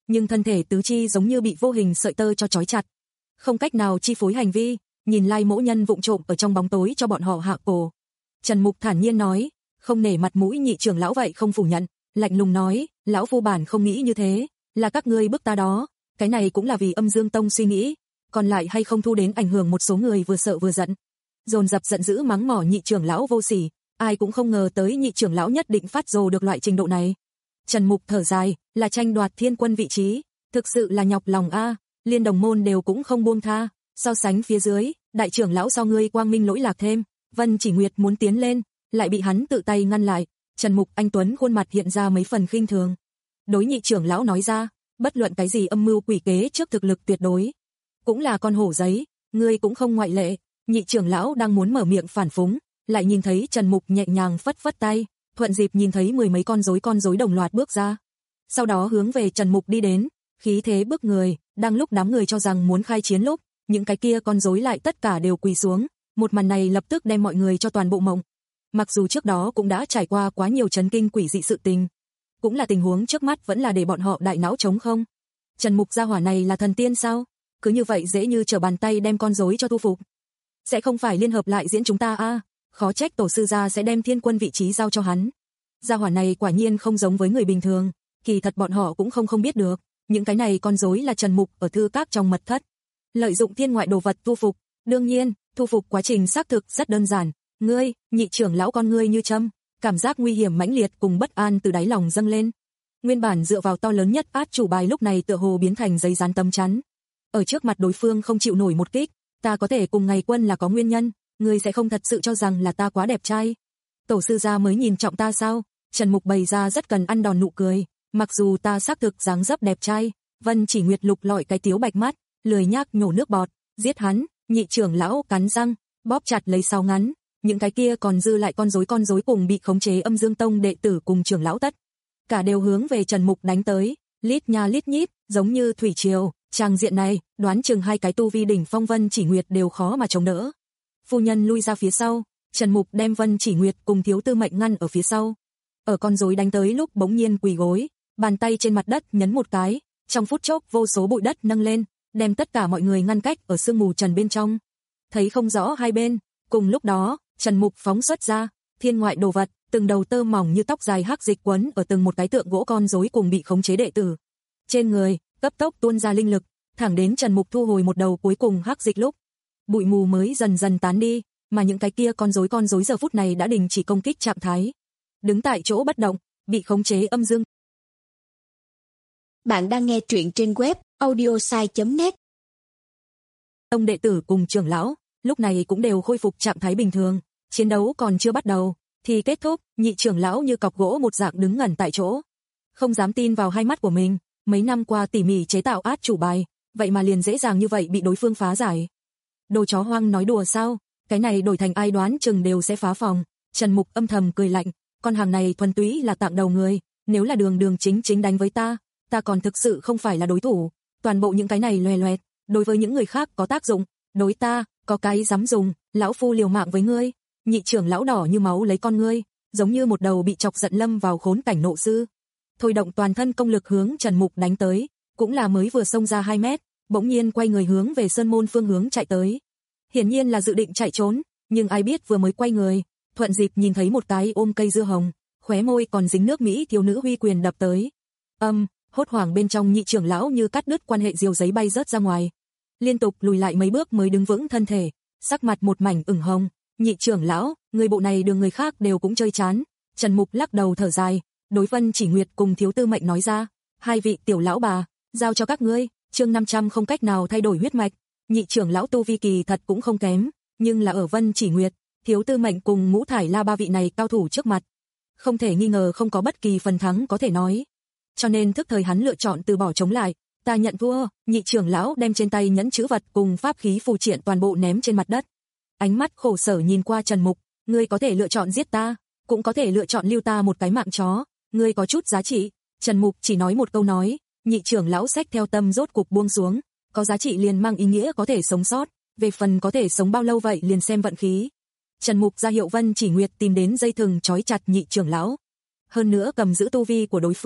nhưng thân thể tứ chi giống như bị vô hình sợi tơ cho trói chặt, không cách nào chi phối hành vi, nhìn Lai mỗ nhân vụng trộm ở trong bóng tối cho bọn họ hạ cổ. Trần Mục thản nhiên nói, không nể mặt mũi nhị trưởng lão vậy không phủ nhận, lạnh lùng nói, lão phu bản không nghĩ như thế, là các ngươi bức ta đó, cái này cũng là vì Âm Dương Tông suy nghĩ, còn lại hay không thu đến ảnh hưởng một số người vừa sợ vừa giận. Dồn dập giận dữ mắng mỏ nhị trưởng lão vô sỉ, ai cũng không ngờ tới nhị trưởng lão nhất định phát rồ được loại trình độ này. Trần Mục thở dài, là tranh đoạt thiên quân vị trí, thực sự là nhọc lòng a, liên đồng môn đều cũng không buông tha, so sánh phía dưới, đại trưởng lão so ngươi quang minh lỗi lạc thêm, Vân Chỉ Nguyệt muốn tiến lên, lại bị hắn tự tay ngăn lại. Trần Mục anh tuấn khuôn mặt hiện ra mấy phần khinh thường. Đối nhị trưởng lão nói ra, bất luận cái gì âm mưu quỷ kế trước thực lực tuyệt đối, cũng là con hổ giấy, ngươi cũng không ngoại lệ. Nhị trưởng lão đang muốn mở miệng phản phúng, lại nhìn thấy Trần Mục nhẹ nhàng phất phất tay, thuận dịp nhìn thấy mười mấy con rối con rối đồng loạt bước ra. Sau đó hướng về Trần Mục đi đến, khí thế bức người, đang lúc đám người cho rằng muốn khai chiến lúc, những cái kia con rối lại tất cả đều quỳ xuống, một màn này lập tức đem mọi người cho toàn bộ mộng. Mặc dù trước đó cũng đã trải qua quá nhiều chấn kinh quỷ dị sự tình, cũng là tình huống trước mắt vẫn là để bọn họ đại não trống không. Trần Mục gia hỏa này là thần tiên sao? Cứ như vậy dễ như trở bàn tay đem con rối cho thu phục. Sẽ không phải liên hợp lại diễn chúng ta a, à? Khó trách tổ sư gia sẽ đem thiên quân vị trí giao cho hắn. Gia hỏa này quả nhiên không giống với người bình thường, kỳ thật bọn họ cũng không không biết được, những cái này con rối là Trần Mục ở thư các trong mật thất lợi dụng thiên ngoại đồ vật thu phục. Đương nhiên, thu phục quá trình xác thực rất đơn giản. Ngươi, nhị trưởng lão con ngươi như châm, cảm giác nguy hiểm mãnh liệt cùng bất an từ đáy lòng dâng lên. Nguyên bản dựa vào to lớn nhất át chủ bài lúc này tựa hồ biến thành giấy dán tấm chắn. Ở trước mặt đối phương không chịu nổi một kích, ta có thể cùng ngày quân là có nguyên nhân, ngươi sẽ không thật sự cho rằng là ta quá đẹp trai. Tổ sư gia mới nhìn trọng ta sao? Trần Mục bày ra rất cần ăn đòn nụ cười, mặc dù ta xác thực dáng dấp đẹp trai. Vân Chỉ Nguyệt lục lọi cái tiếu bạch mắt, lười nhác nhổ nước bọt, giết hắn. Nhị trưởng lão cắn răng, bóp chặt lấy sau ngắn, những cái kia còn dư lại con rối con rối cùng bị khống chế Âm Dương Tông đệ tử cùng trưởng lão tất cả đều hướng về Trần Mục đánh tới, lít nha lít nhít, giống như thủy triều. Trang diện này, đoán chừng hai cái tu vi đỉnh phong Vân Chỉ Nguyệt đều khó mà chống đỡ. Phu nhân lui ra phía sau, Trần Mục đem Vân Chỉ Nguyệt cùng Thiếu Tư Mệnh ngăn ở phía sau. Ở con rối đánh tới lúc bỗng nhiên quỳ gối, bàn tay trên mặt đất nhấn một cái, trong phút chốc vô số bụi đất nâng lên, đem tất cả mọi người ngăn cách ở sương mù trần bên trong. Thấy không rõ hai bên, cùng lúc đó, Trần Mục phóng xuất ra, thiên ngoại đồ vật, từng đầu tơ mỏng như tóc dài hắc dịch quấn ở từng một cái tượng gỗ con rối cùng bị khống chế đệ tử. Trên người, cấp tốc tuôn ra linh lực, thẳng đến Trần Mục thu hồi một đầu cuối cùng hắc dịch lúc, bụi mù mới dần dần tán đi, mà những cái kia con rối con rối giờ phút này đã đình chỉ công kích trạng thái, đứng tại chỗ bất động, bị khống chế Âm Dương. Bạn đang nghe truyện trên web audiosai chấm net. Ông đệ tử cùng trưởng lão, lúc này cũng đều khôi phục trạng thái bình thường, chiến đấu còn chưa bắt đầu, thì kết thúc. Nhị trưởng lão như cọc gỗ một dạng đứng ngẩn tại chỗ, không dám tin vào hai mắt của mình, mấy năm qua tỉ mỉ chế tạo át chủ bài, vậy mà liền dễ dàng như vậy bị đối phương phá giải. Đồ chó hoang nói đùa sao, cái này đổi thành ai đoán chừng đều sẽ phá phòng. Trần Mục âm thầm cười lạnh, con hàng này thuần túy là tạng đầu người, nếu là đường đường chính chính đánh với ta, ta còn thực sự không phải là đối thủ. Toàn bộ những cái này loè loẹt, đối với những người khác có tác dụng, đối ta, có cái dám dùng, lão phu liều mạng với ngươi. Nhị trưởng lão đỏ như máu lấy con ngươi, giống như một đầu bị chọc giận lâm vào khốn cảnh nộ sư. Thôi động toàn thân công lực hướng Trần Mục đánh tới, cũng là mới vừa xông ra hai mét, bỗng nhiên quay người hướng về sơn môn phương hướng chạy tới. Hiển nhiên là dự định chạy trốn, nhưng ai biết vừa mới quay người, thuận dịp nhìn thấy một cái ôm cây dưa hồng, khóe môi còn dính nước Mỹ thiếu nữ huy quyền đập tới. Âm, hốt hoảng bên trong nhị trưởng lão như cắt đứt quan hệ diều giấy bay rớt ra ngoài, liên tục lùi lại mấy bước mới đứng vững thân thể, sắc mặt một mảnh ửng hồng. Nhị trưởng lão, người bộ này đường người khác đều cũng chơi chán. Trần Mục lắc đầu thở dài, đối Vân Chỉ Nguyệt cùng Thiếu Tư Mệnh nói ra, hai vị tiểu lão bà, giao cho các ngươi. Chương năm trăm không cách nào thay đổi huyết mạch. Nhị trưởng lão tu vi kỳ thật cũng không kém, nhưng là ở Vân Chỉ Nguyệt, Thiếu Tư Mệnh cùng Ngũ Thải La ba vị này cao thủ trước mặt, không thể nghi ngờ không có bất kỳ phần thắng có thể nói. Cho nên thức thời hắn lựa chọn từ bỏ chống lại. Ta nhận thua. Nhị trưởng lão đem trên tay nhẫn chữ vật cùng pháp khí phù triện toàn bộ ném trên mặt đất. Ánh mắt khổ sở nhìn qua Trần Mục, ngươi có thể lựa chọn giết ta, cũng có thể lựa chọn lưu ta một cái mạng chó, ngươi có chút giá trị. Trần Mục chỉ nói một câu nói, nhị trưởng lão xách theo tâm rốt cục buông xuống, có giá trị liền mang ý nghĩa có thể sống sót, về phần có thể sống bao lâu vậy liền xem vận khí. Trần Mục ra hiệu Vân Chỉ Nguyệt tìm đến dây thừng trói chặt nhị trưởng lão, hơn nữa cầm giữ tu vi của đối phương,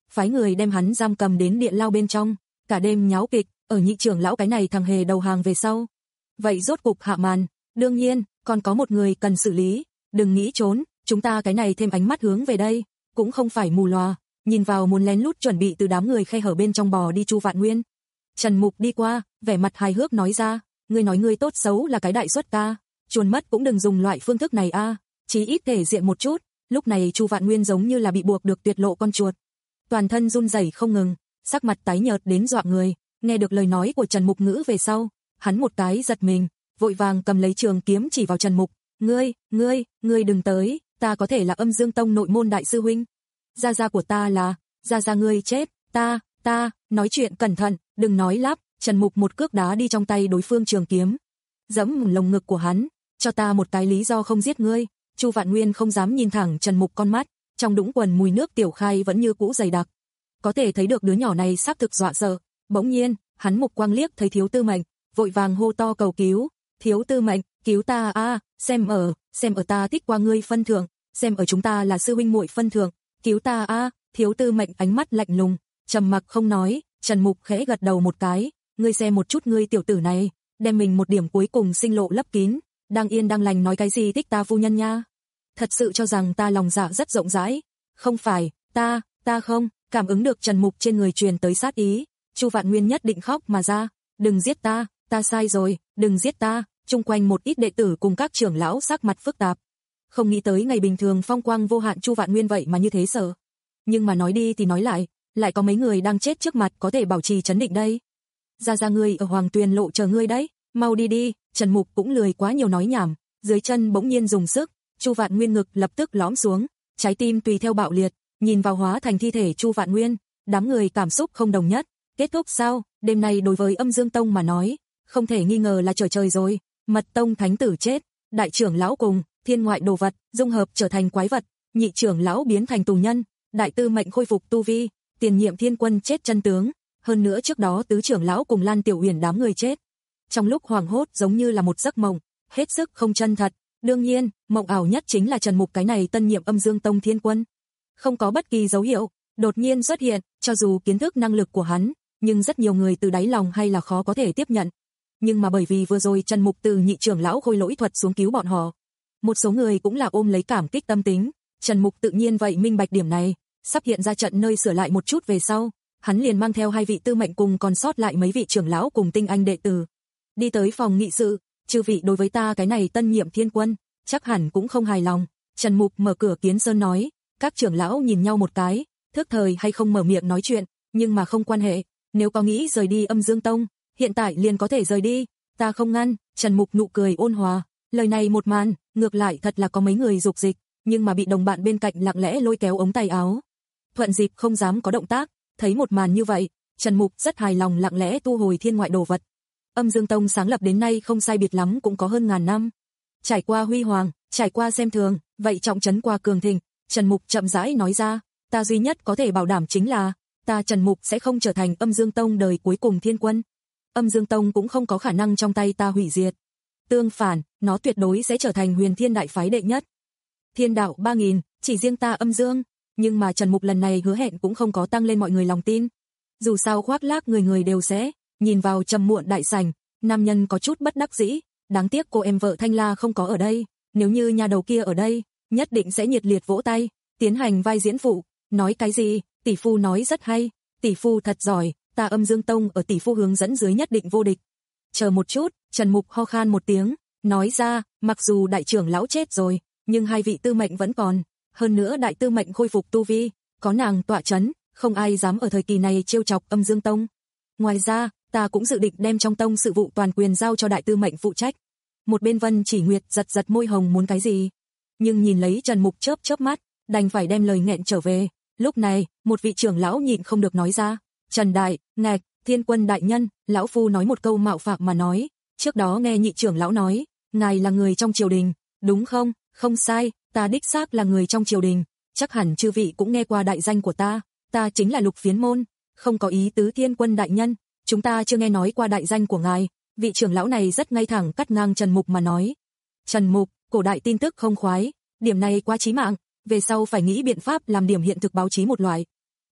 phái người đem hắn giam cầm đến điện lao bên trong, cả đêm nháo kịch, ở nhị trưởng lão cái này thằng hề đầu hàng về sau. Vậy rốt cục hạ màn, đương nhiên, còn có một người cần xử lý, đừng nghĩ trốn, chúng ta cái này thêm ánh mắt hướng về đây, cũng không phải mù lòa, nhìn vào muốn lén lút chuẩn bị từ đám người khe hở bên trong bò đi Chu Vạn Nguyên. Trần Mục đi qua, vẻ mặt hài hước nói ra, ngươi nói ngươi tốt xấu là cái đại xuất ca, chuồn mất cũng đừng dùng loại phương thức này a, chí ít thể diện một chút. Lúc này Chu Vạn Nguyên giống như là bị buộc được tuyệt lộ con chuột, toàn thân run rẩy không ngừng, sắc mặt tái nhợt đến dọa người. Nghe được lời nói của Trần Mục ngữ về sau, hắn một cái giật mình, vội vàng cầm lấy trường kiếm chỉ vào Trần Mục, "Ngươi, ngươi, ngươi đừng tới, ta có thể là Âm Dương Tông nội môn đại sư huynh. Gia gia của ta là, gia gia ngươi chết, ta, ta, nói chuyện cẩn thận, đừng nói lắp." Trần Mục một cước đá đi trong tay đối phương trường kiếm, giẫm lồng ngực của hắn, "Cho ta một cái lý do không giết ngươi." Chu Vạn Nguyên không dám nhìn thẳng Trần Mục con mắt, trong đũng quần mùi nước tiểu khai vẫn như cũ dày đặc. Có thể thấy được đứa nhỏ này xác thực dọa sợ. Bỗng nhiên, hắn mục quang liếc thấy Thiếu Tư Mệnh, vội vàng hô to cầu cứu, "Thiếu Tư Mệnh, cứu ta a, xem ở, xem ở ta thích qua ngươi phân thượng, xem ở chúng ta là sư huynh muội phân thượng, cứu ta a." Thiếu Tư Mệnh ánh mắt lạnh lùng, trầm mặc không nói. Trần Mục khẽ gật đầu một cái, "Ngươi xem một chút ngươi tiểu tử này, đem mình một điểm cuối cùng sinh lộ lấp kín, đang yên đang lành nói cái gì thích ta phu nhân nha. Thật sự cho rằng ta lòng dạ rất rộng rãi, không phải, ta, ta không." Cảm ứng được Trần Mục trên người truyền tới sát ý, Chu Vạn Nguyên nhất định khóc mà ra, "Đừng giết ta, ta sai rồi, đừng giết ta." Chung quanh một ít đệ tử cùng các trưởng lão sắc mặt phức tạp, không nghĩ tới ngày bình thường phong quang vô hạn Chu Vạn Nguyên vậy mà như thế sợ. Nhưng mà nói đi thì nói lại, lại có mấy người đang chết trước mặt có thể bảo trì trấn định đây. "Gia gia ngươi ở Hoàng Tuyền lộ chờ ngươi đấy, mau đi đi." Trần Mục cũng lười quá nhiều nói nhảm, dưới chân bỗng nhiên dùng sức, Chu Vạn Nguyên ngực lập tức lõm xuống, trái tim tùy theo bạo liệt, nhìn vào hóa thành thi thể Chu Vạn Nguyên, đám người cảm xúc không đồng nhất. Kết thúc sao? Đêm nay đối với Âm Dương Tông mà nói, không thể nghi ngờ là trời trời rồi. Mật tông thánh tử chết, đại trưởng lão cùng thiên ngoại đồ vật dung hợp trở thành quái vật, nhị trưởng lão biến thành tù nhân, đại tư mệnh khôi phục tu vi, tiền nhiệm thiên quân chết chân tướng, hơn nữa trước đó tứ trưởng lão cùng Lan Tiểu Uyển đám người chết. Trong lúc hoảng hốt giống như là một giấc mộng, hết sức không chân thật. Đương nhiên, mộng ảo nhất chính là Trần Mục cái này tân nhiệm Âm Dương Tông thiên quân. Không có bất kỳ dấu hiệu, đột nhiên xuất hiện, cho dù kiến thức năng lực của hắn, nhưng rất nhiều người từ đáy lòng hay là khó có thể tiếp nhận. Nhưng mà bởi vì vừa rồi Trần Mục từ nhị trưởng lão khôi lỗi thuật xuống cứu bọn họ, một số người cũng là ôm lấy cảm kích tâm tính, Trần Mục tự nhiên vậy minh bạch điểm này, sắp hiện ra trận nơi sửa lại một chút về sau, hắn liền mang theo hai vị tư mệnh cùng còn sót lại mấy vị trưởng lão cùng tinh anh đệ tử, đi tới phòng nghị sự. "Chư vị đối với ta cái này tân nhiệm thiên quân, chắc hẳn cũng không hài lòng." Trần Mục mở cửa kiến sơn nói. Các trưởng lão nhìn nhau một cái, thức thời hay không mở miệng nói chuyện, nhưng mà không quan hệ, nếu có nghĩ rời đi Âm Dương Tông, hiện tại liền có thể rời đi, ta không ngăn. Trần Mục nụ cười ôn hòa, lời này một màn, ngược lại thật là có mấy người dục dịch, nhưng mà bị đồng bạn bên cạnh lặng lẽ lôi kéo ống tay áo. Thuận dịp không dám có động tác, thấy một màn như vậy, Trần Mục rất hài lòng lặng lẽ thu hồi thiên ngoại đồ vật. Âm Dương Tông sáng lập đến nay không sai biệt lắm cũng có hơn ngàn năm. Trải qua huy hoàng, trải qua xem thường, vậy trọng trấn qua cường thịnh. Trần Mục chậm rãi nói ra, "Ta duy nhất có thể bảo đảm chính là, ta Trần Mục sẽ không trở thành Âm Dương Tông đời cuối cùng thiên quân. Âm Dương Tông cũng không có khả năng trong tay ta hủy diệt. Tương phản, nó tuyệt đối sẽ trở thành huyền thiên đại phái đệ nhất. Thiên đạo ba nghìn, chỉ riêng ta Âm Dương." Nhưng mà Trần Mục lần này hứa hẹn cũng không có tăng lên mọi người lòng tin. Dù sao khoác lác người người đều sẽ, nhìn vào trầm muộn đại sảnh, nam nhân có chút bất đắc dĩ, đáng tiếc cô em vợ Thanh La không có ở đây, nếu như nhà đầu kia ở đây, nhất định sẽ nhiệt liệt vỗ tay, tiến hành vai diễn phụ, nói cái gì, tỷ phu nói rất hay, tỷ phu thật giỏi, ta Âm Dương Tông ở tỷ phu hướng dẫn dưới nhất định vô địch. Chờ một chút, Trần Mục ho khan một tiếng, nói ra, mặc dù đại trưởng lão chết rồi, nhưng hai vị tư mệnh vẫn còn, hơn nữa đại tư mệnh khôi phục tu vi, có nàng tọa chấn, không ai dám ở thời kỳ này trêu chọc Âm Dương Tông. Ngoài ra, ta cũng dự định đem trong tông sự vụ toàn quyền giao cho đại tư mệnh phụ trách. Một bên Vân Chỉ Nguyệt giật giật môi hồng muốn cái gì, nhưng nhìn lấy Trần Mục chớp chớp mắt, đành phải đem lời nghẹn trở về. Lúc này, một vị trưởng lão nhịn không được nói ra, "Trần đại, ngạch, thiên quân đại nhân." Lão phu nói một câu mạo phạm mà nói, "Trước đó nghe nhị trưởng lão nói, ngài là người trong triều đình, đúng không?" "Không sai, ta đích xác là người trong triều đình, chắc hẳn chư vị cũng nghe qua đại danh của ta, ta chính là Lục Phiến Môn." "Không có ý tứ thiên quân đại nhân, chúng ta chưa nghe nói qua đại danh của ngài." Vị trưởng lão này rất ngay thẳng cắt ngang Trần Mục mà nói. "Trần Mục, cổ đại tin tức không khoái, điểm này quá chí mạng, về sau phải nghĩ biện pháp làm điểm hiện thực báo chí một loại."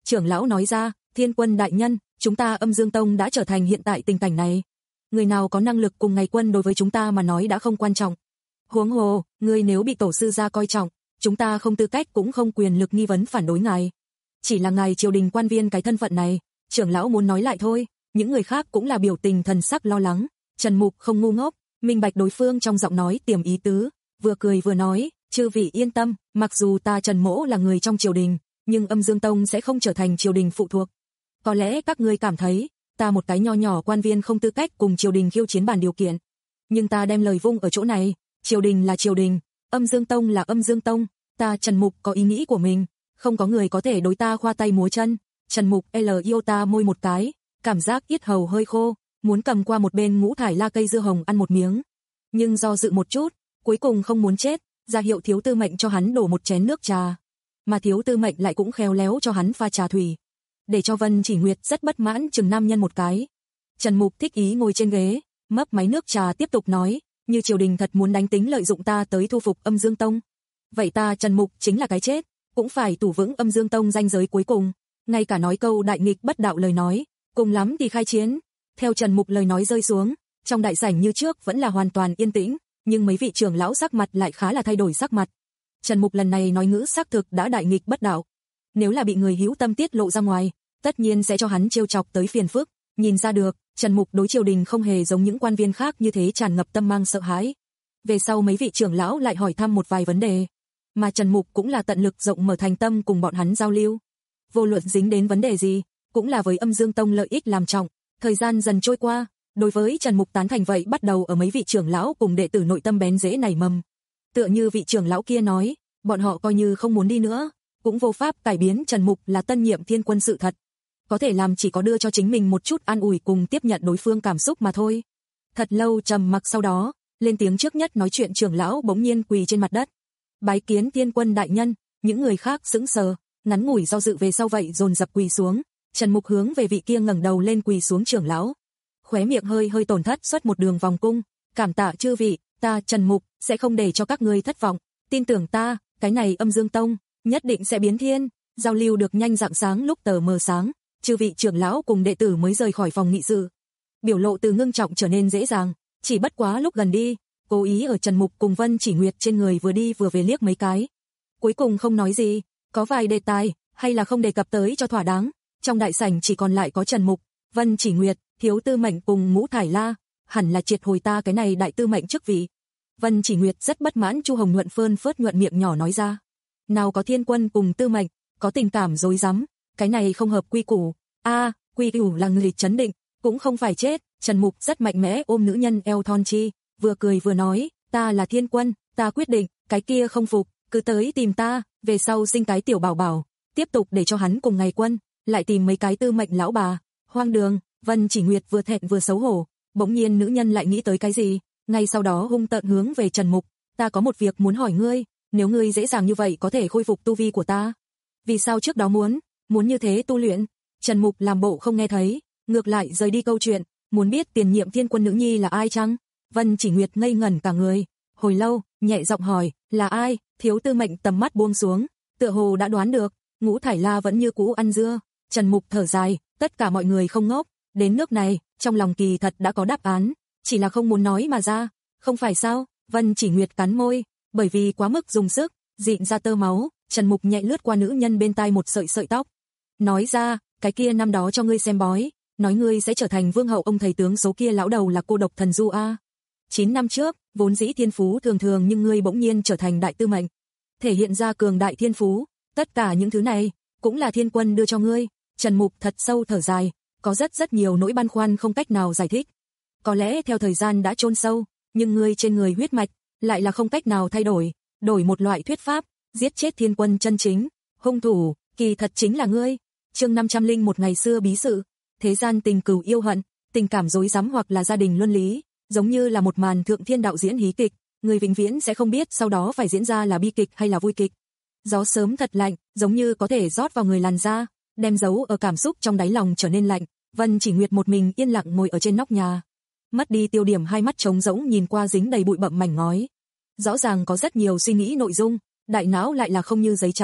trưởng lão nói ra, Thiên Quân đại nhân, chúng ta Âm Dương Tông đã trở thành hiện tại tình cảnh này. Người nào có năng lực cùng ngày quân đối với chúng ta mà nói đã không quan trọng. Huống hồ, ngươi nếu bị tổ sư gia coi trọng, chúng ta không tư cách cũng không quyền lực nghi vấn phản đối ngài. Chỉ là ngài triều đình quan viên cái thân phận này, trưởng lão muốn nói lại thôi, những người khác cũng là biểu tình thần sắc lo lắng. Trần Mục không ngu ngốc, minh bạch đối phương trong giọng nói tiềm ý tứ, vừa cười vừa nói, chư vị yên tâm, mặc dù ta Trần Mỗ là người trong triều đình, nhưng Âm Dương Tông sẽ không trở thành triều đình phụ thuộc. Có lẽ các ngươi cảm thấy, ta một cái nho nhỏ quan viên không tư cách cùng triều đình khiêu chiến bàn điều kiện. Nhưng ta đem lời vung ở chỗ này, triều đình là triều đình, Âm Dương Tông là Âm Dương Tông, ta Trần Mục có ý nghĩ của mình, không có người có thể đối ta khoa tay múa chân. Trần Mục L yêu ta môi một cái, cảm giác yết hầu hơi khô, muốn cầm qua một bên ngũ thải la cây dưa hồng ăn một miếng. Nhưng do dự một chút, cuối cùng không muốn chết, ra hiệu Thiếu Tư Mệnh cho hắn đổ một chén nước trà. Mà Thiếu Tư Mệnh lại cũng khéo léo cho hắn pha trà thủy. Để cho Vân Chỉ Nguyệt rất bất mãn chừng nam nhân một cái. Trần Mục thích ý ngồi trên ghế, mấp máy nước trà tiếp tục nói, như triều đình thật muốn đánh tính lợi dụng ta tới thu phục Âm Dương Tông. Vậy ta Trần Mục chính là cái chết, cũng phải thủ vững Âm Dương Tông ranh giới cuối cùng. Ngay cả nói câu đại nghịch bất đạo lời nói, cùng lắm thì khai chiến. Theo Trần Mục lời nói rơi xuống, trong đại sảnh như trước vẫn là hoàn toàn yên tĩnh, nhưng mấy vị trưởng lão sắc mặt lại khá là thay đổi sắc mặt. Trần Mục lần này nói ngữ xác thực đã đại nghịch bất đạo. Nếu là bị người hữu tâm tiết lộ ra ngoài, tất nhiên sẽ cho hắn trêu chọc tới phiền phức. Nhìn ra được, Trần Mục đối triều đình không hề giống những quan viên khác như thế tràn ngập tâm mang sợ hãi. Về sau mấy vị trưởng lão lại hỏi thăm một vài vấn đề, mà Trần Mục cũng là tận lực rộng mở thành tâm cùng bọn hắn giao lưu. Vô luận dính đến vấn đề gì, cũng là với Âm Dương Tông lợi ích làm trọng. Thời gian dần trôi qua, đối với Trần Mục tán thành vậy bắt đầu ở mấy vị trưởng lão cùng đệ tử nội tâm bén rễ nảy mầm. Tựa như vị trưởng lão kia nói, bọn họ coi như không muốn đi nữa, cũng vô pháp cải biến Trần Mục là tân nhiệm thiên quân sự thật. Có thể làm chỉ có đưa cho chính mình một chút an ủi cùng tiếp nhận đối phương cảm xúc mà thôi. Thật lâu trầm mặc sau đó, lên tiếng trước nhất nói chuyện trưởng lão bỗng nhiên quỳ trên mặt đất. Bái kiến thiên quân đại nhân, những người khác sững sờ, ngắn ngủi do dự về sau vậy dồn dập quỳ xuống. Trần Mục hướng về vị kia ngẩng đầu lên quỳ xuống trưởng lão. Khóe miệng hơi hơi tổn thất xuất một đường vòng cung, cảm tạ chư vị, ta Trần Mục sẽ không để cho các ngươi thất vọng, tin tưởng ta, cái này Âm Dương Tông nhất định sẽ biến thiên. Giao lưu được nhanh rạng sáng lúc tờ mờ sáng, chư vị trưởng lão cùng đệ tử mới rời khỏi phòng nghị sự. Biểu lộ từ ngưng trọng trở nên dễ dàng, chỉ bất quá lúc gần đi, cố ý ở Trần Mục cùng Vân Chỉ Nguyệt trên người vừa đi vừa về liếc mấy cái. Cuối cùng không nói gì, có vài đề tài, hay là không đề cập tới cho thỏa đáng. Trong đại sảnh chỉ còn lại có Trần Mục, Vân Chỉ Nguyệt, Thiếu Tư Mệnh cùng Ngũ Thải La, hẳn là triệt hồi ta cái này đại tư mệnh chức vị. Vân Chỉ Nguyệt rất bất mãn, Chu Hồng nhuận phơn phớt nhuận miệng nhỏ nói ra. Nào có thiên quân cùng tư mệnh, có tình cảm rối rắm, cái này không hợp quy củ. A, à, quy củ là người chấn định, cũng không phải chết. Trần Mục rất mạnh mẽ ôm nữ nhân eo thon chi, vừa cười vừa nói, ta là thiên quân, ta quyết định, cái kia không phục, cứ tới tìm ta, về sau sinh cái tiểu bảo bảo, tiếp tục để cho hắn cùng ngày quân, lại tìm mấy cái tư mệnh lão bà. Hoang đường. Vân Chỉ Nguyệt vừa thẹn vừa xấu hổ, bỗng nhiên nữ nhân lại nghĩ tới cái gì, ngay sau đó hung tợn hướng về Trần Mục, ta có một việc muốn hỏi ngươi, nếu ngươi dễ dàng như vậy có thể khôi phục tu vi của ta, vì sao trước đó muốn, muốn như thế tu luyện? Trần Mục làm bộ không nghe thấy, ngược lại rời đi câu chuyện, muốn biết tiền nhiệm thiên quân nữ nhi là ai chăng? Vân Chỉ Nguyệt ngây ngẩn cả người, hồi lâu, nhẹ giọng hỏi, là ai? Thiếu Tư Mệnh tầm mắt buông xuống, tựa hồ đã đoán được, Ngũ Thải La vẫn như cũ ăn dưa. Trần Mục thở dài, tất cả mọi người không ngốc, đến nước này, trong lòng kỳ thật đã có đáp án, chỉ là không muốn nói mà ra, không phải sao? Vân Chỉ Nguyệt cắn môi, bởi vì quá mức dùng sức, dịn ra tơ máu. Trần Mục nhẹ lướt qua nữ nhân bên tai một sợi sợi tóc, nói ra, cái kia năm đó cho ngươi xem bói, nói ngươi sẽ trở thành vương hậu, ông thầy tướng số kia lão đầu là cô độc thần du a. chín năm trước, vốn dĩ thiên phú thường thường nhưng ngươi bỗng nhiên trở thành đại tư mệnh, thể hiện ra cường đại thiên phú, tất cả những thứ này cũng là thiên quân đưa cho ngươi. Trần Mục thật sâu thở dài, có rất rất nhiều nỗi băn khoăn không cách nào giải thích. Có lẽ theo thời gian đã chôn sâu, nhưng ngươi trên người huyết mạch lại là không cách nào thay đổi, đổi một loại thuyết pháp, giết chết thiên quân chân chính, hung thủ kỳ thật chính là ngươi. Chương năm trăm lẻ một ngày xưa bí sự, thế gian tình cừu yêu hận, tình cảm rối rắm hoặc là gia đình luân lý, giống như là một màn thượng thiên đạo diễn hí kịch, người vĩnh viễn sẽ không biết sau đó phải diễn ra là bi kịch hay là vui kịch. Gió sớm thật lạnh, giống như có thể rót vào người làn da, đem dấu ở cảm xúc trong đáy lòng trở nên lạnh. Vân Chỉ Nguyệt một mình yên lặng ngồi ở trên nóc nhà, mất đi tiêu điểm, hai mắt trống rỗng nhìn qua dính đầy bụi bặm mảnh ngói. Rõ ràng có rất nhiều suy nghĩ nội dung, đại não lại là không như giấy trắng,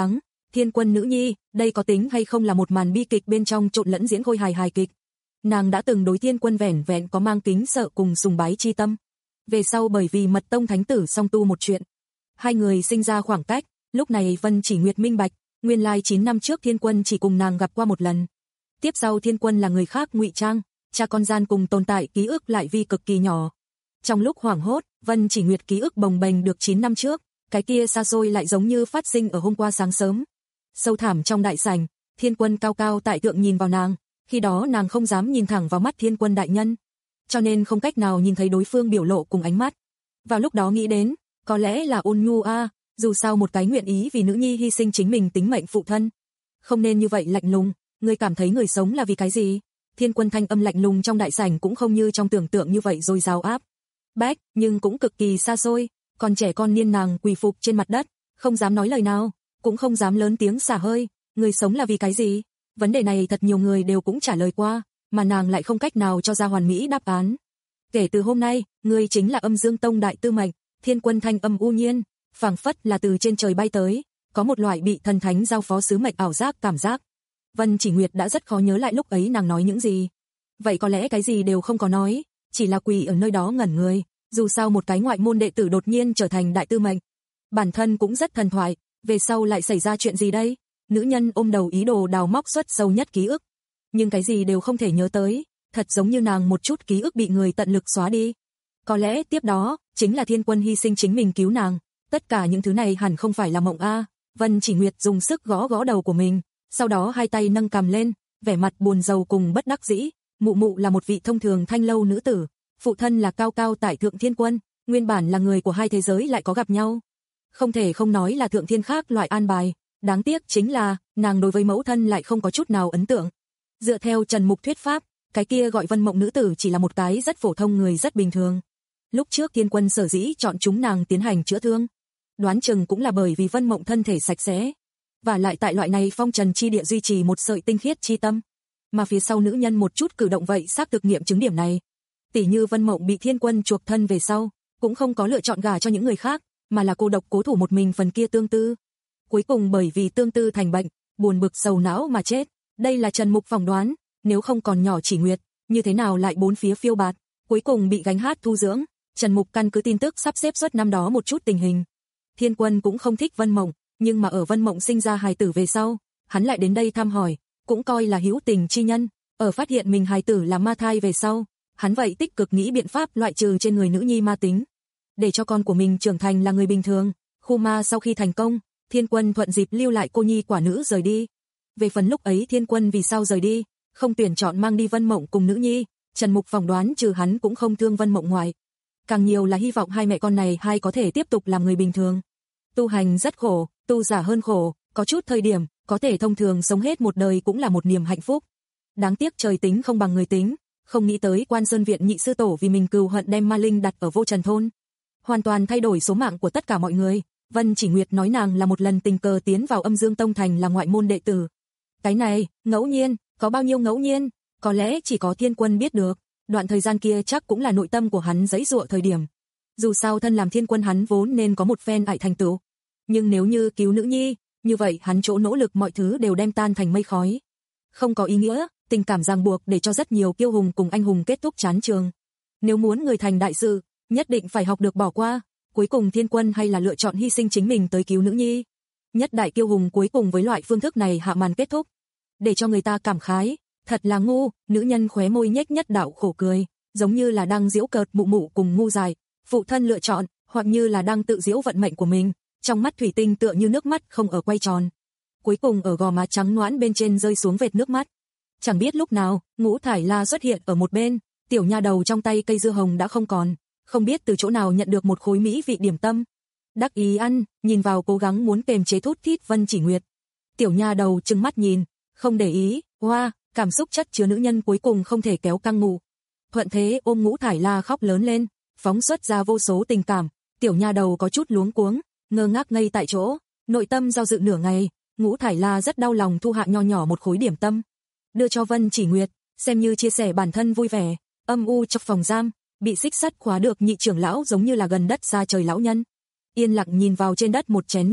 Thiên Quân nữ nhi, đây có tính hay không là một màn bi kịch bên trong trộn lẫn diễn khôi hài hài kịch. Nàng đã từng đối Thiên Quân vẻn vẹn có mang kính sợ cùng sùng bái chi tâm. Về sau bởi vì Mật Tông thánh tử song tu một chuyện, hai người sinh ra khoảng cách, lúc này Vân Chỉ Nguyệt minh bạch, nguyên lai chín năm trước Thiên Quân chỉ cùng nàng gặp qua một lần. Tiếp sau Thiên Quân là người khác ngụy trang, cha con gian cùng tồn tại ký ức lại vi cực kỳ nhỏ. Trong lúc hoảng hốt, Vân Chỉ Nguyệt ký ức bồng bềnh được chín năm trước, cái kia xa xôi lại giống như phát sinh ở hôm qua sáng sớm. Sâu thẳm trong đại sảnh, Thiên Quân cao cao tại thượng nhìn vào nàng, khi đó nàng không dám nhìn thẳng vào mắt Thiên Quân đại nhân, cho nên không cách nào nhìn thấy đối phương biểu lộ cùng ánh mắt. Vào lúc đó nghĩ đến, có lẽ là ôn nhu a, dù sao một cái nguyện ý vì nữ nhi hy sinh chính mình tính mệnh phụ thân, không nên như vậy lạnh lùng. Người cảm thấy người sống là vì cái gì? Thiên Quân thanh âm lạnh lùng trong đại sảnh cũng không như trong tưởng tượng như vậy rồi rào áp bách, nhưng cũng cực kỳ xa xôi. Còn trẻ con niên nàng quỳ phục trên mặt đất, không dám nói lời nào, cũng không dám lớn tiếng xả hơi. Người sống là vì cái gì? Vấn đề này thật nhiều người đều cũng trả lời qua, mà nàng lại không cách nào cho ra hoàn mỹ đáp án. Kể từ hôm nay, ngươi chính là Âm Dương Tông đại tư mệnh. Thiên Quân thanh âm u nhiên, phảng phất là từ trên trời bay tới, có một loại bị thần thánh giao phó sứ mệnh ảo giác cảm giác. Vân Chỉ Nguyệt đã rất khó nhớ lại lúc ấy nàng nói những gì. Vậy có lẽ cái gì đều không có nói, chỉ là quỳ ở nơi đó ngẩn người. Dù sao một cái ngoại môn đệ tử đột nhiên trở thành đại tư mệnh, bản thân cũng rất thần thoại, về sau lại xảy ra chuyện gì đây? Nữ nhân ôm đầu ý đồ đào móc xuất sâu nhất ký ức, nhưng cái gì đều không thể nhớ tới, thật giống như nàng một chút ký ức bị người tận lực xóa đi. Có lẽ tiếp đó, chính là Thiên Quân hy sinh chính mình cứu nàng, tất cả những thứ này hẳn không phải là mộng a. Vân Chỉ Nguyệt dùng sức gõ gõ đầu của mình, sau đó hai tay nâng cằm lên, vẻ mặt buồn rầu cùng bất đắc dĩ. Mụ mụ là một vị thông thường thanh lâu nữ tử, phụ thân là cao cao tại thượng Thiên Quân, nguyên bản là người của hai thế giới lại có gặp nhau. Không thể không nói là thượng thiên khác loại an bài, đáng tiếc chính là, nàng đối với mẫu thân lại không có chút nào ấn tượng. Dựa theo Trần Mục thuyết pháp, cái kia gọi Vân Mộng nữ tử chỉ là một cái rất phổ thông người rất bình thường. Lúc trước Thiên Quân sở dĩ chọn chúng nàng tiến hành chữa thương, đoán chừng cũng là bởi vì Vân Mộng thân thể sạch sẽ, và lại tại loại này phong trần chi địa duy trì một sợi tinh khiết chi tâm, mà phía sau nữ nhân một chút cử động vậy xác thực nghiệm chứng điểm này. Tỷ như Vân Mộng bị Thiên Quân chuộc thân về sau, cũng không có lựa chọn gả cho những người khác, mà là cô độc cố thủ một mình phần kia tương tư. Cuối cùng bởi vì tương tư thành bệnh, buồn bực sầu não mà chết. Đây là Trần Mục phỏng đoán, nếu không còn nhỏ Chỉ Nguyệt, như thế nào lại bốn phía phiêu bạt, cuối cùng bị gánh hát thu dưỡng. Trần Mục căn cứ tin tức sắp xếp suốt năm đó một chút tình hình. Thiên Quân cũng không thích Vân Mộng, nhưng mà ở Vân Mộng sinh ra hài tử về sau, hắn lại đến đây thăm hỏi, cũng coi là hữu tình chi nhân. Ở phát hiện mình hài tử là ma thai về sau, hắn vậy tích cực nghĩ biện pháp loại trừ trên người nữ nhi ma tính, để cho con của mình trưởng thành là người bình thường. Khu ma sau khi thành công, Thiên Quân thuận dịp lưu lại cô nhi quả nữ rời đi. Về phần lúc ấy Thiên Quân vì sao rời đi, không tuyển chọn mang đi Vân Mộng cùng nữ nhi, Trần Mục phỏng đoán trừ hắn cũng không thương Vân Mộng ngoài, càng nhiều là hy vọng hai mẹ con này hai có thể tiếp tục làm người bình thường. Tu hành rất khổ, tu giả hơn khổ, có chút thời điểm, có thể thông thường sống hết một đời cũng là một niềm hạnh phúc. Đáng tiếc trời tính không bằng người tính, không nghĩ tới Quan Sơn Viện nhị sư tổ vì mình cừu hận đem ma linh đặt ở Vô Trần thôn, hoàn toàn thay đổi số mạng của tất cả mọi người. Vân Chỉ Nguyệt nói nàng là một lần tình cờ tiến vào Âm Dương Tông thành là ngoại môn đệ tử. Cái này, ngẫu nhiên, có bao nhiêu ngẫu nhiên, có lẽ chỉ có Thiên Quân biết được. Đoạn thời gian kia chắc cũng là nội tâm của hắn giãy giụa thời điểm. Dù sao thân làm Thiên Quân hắn vốn nên có một phen ải thành tựu, nhưng nếu như cứu nữ nhi, như vậy hắn chỗ nỗ lực mọi thứ đều đem tan thành mây khói. Không có ý nghĩa, tình cảm ràng buộc để cho rất nhiều kiêu hùng cùng anh hùng kết thúc chán trường. Nếu muốn người thành đại sự, nhất định phải học được bỏ qua. Cuối cùng Thiên Quân hay là lựa chọn hy sinh chính mình tới cứu nữ nhi. Nhất đại kiêu hùng cuối cùng với loại phương thức này hạ màn kết thúc, để cho người ta cảm khái, thật là ngu. Nữ nhân khóe môi nhếch nhất đạo khổ cười, giống như là đang giễu cợt mụ mụ cùng ngu dài, phụ thân lựa chọn, hoặc như là đang tự giễu vận mệnh của mình. Trong mắt thủy tinh tựa như nước mắt không ở quay tròn, cuối cùng ở gò má trắng nõn bên trên rơi xuống vệt nước mắt. Chẳng biết lúc nào, Ngũ Thải La xuất hiện ở một bên, tiểu nha đầu trong tay cây dưa hồng đã không còn, không biết từ chỗ nào nhận được một khối mỹ vị điểm tâm. Đắc ý ăn, nhìn vào cố gắng muốn kềm chế thút thít Vân Chỉ Nguyệt. Tiểu nha đầu trừng mắt nhìn, không để ý, hoa, wow, cảm xúc chất chứa nữ nhân cuối cùng không thể kéo căng ngủ. Thuận thế ôm Ngũ Thải La khóc lớn lên, phóng xuất ra vô số tình cảm. Tiểu nha đầu có chút luống cuống, ngơ ngác ngây tại chỗ, nội tâm do dự nửa ngày. Ngũ Thải La rất đau lòng thu hạ nho nhỏ một khối điểm tâm, đưa cho Vân Chỉ Nguyệt, xem như chia sẻ bản thân vui vẻ. Âm u trong phòng giam, bị xích sắt khóa được nhị trưởng lão giống như là gần đất xa trời lão nhân, yên lặng nhìn vào trên đất một chén nước,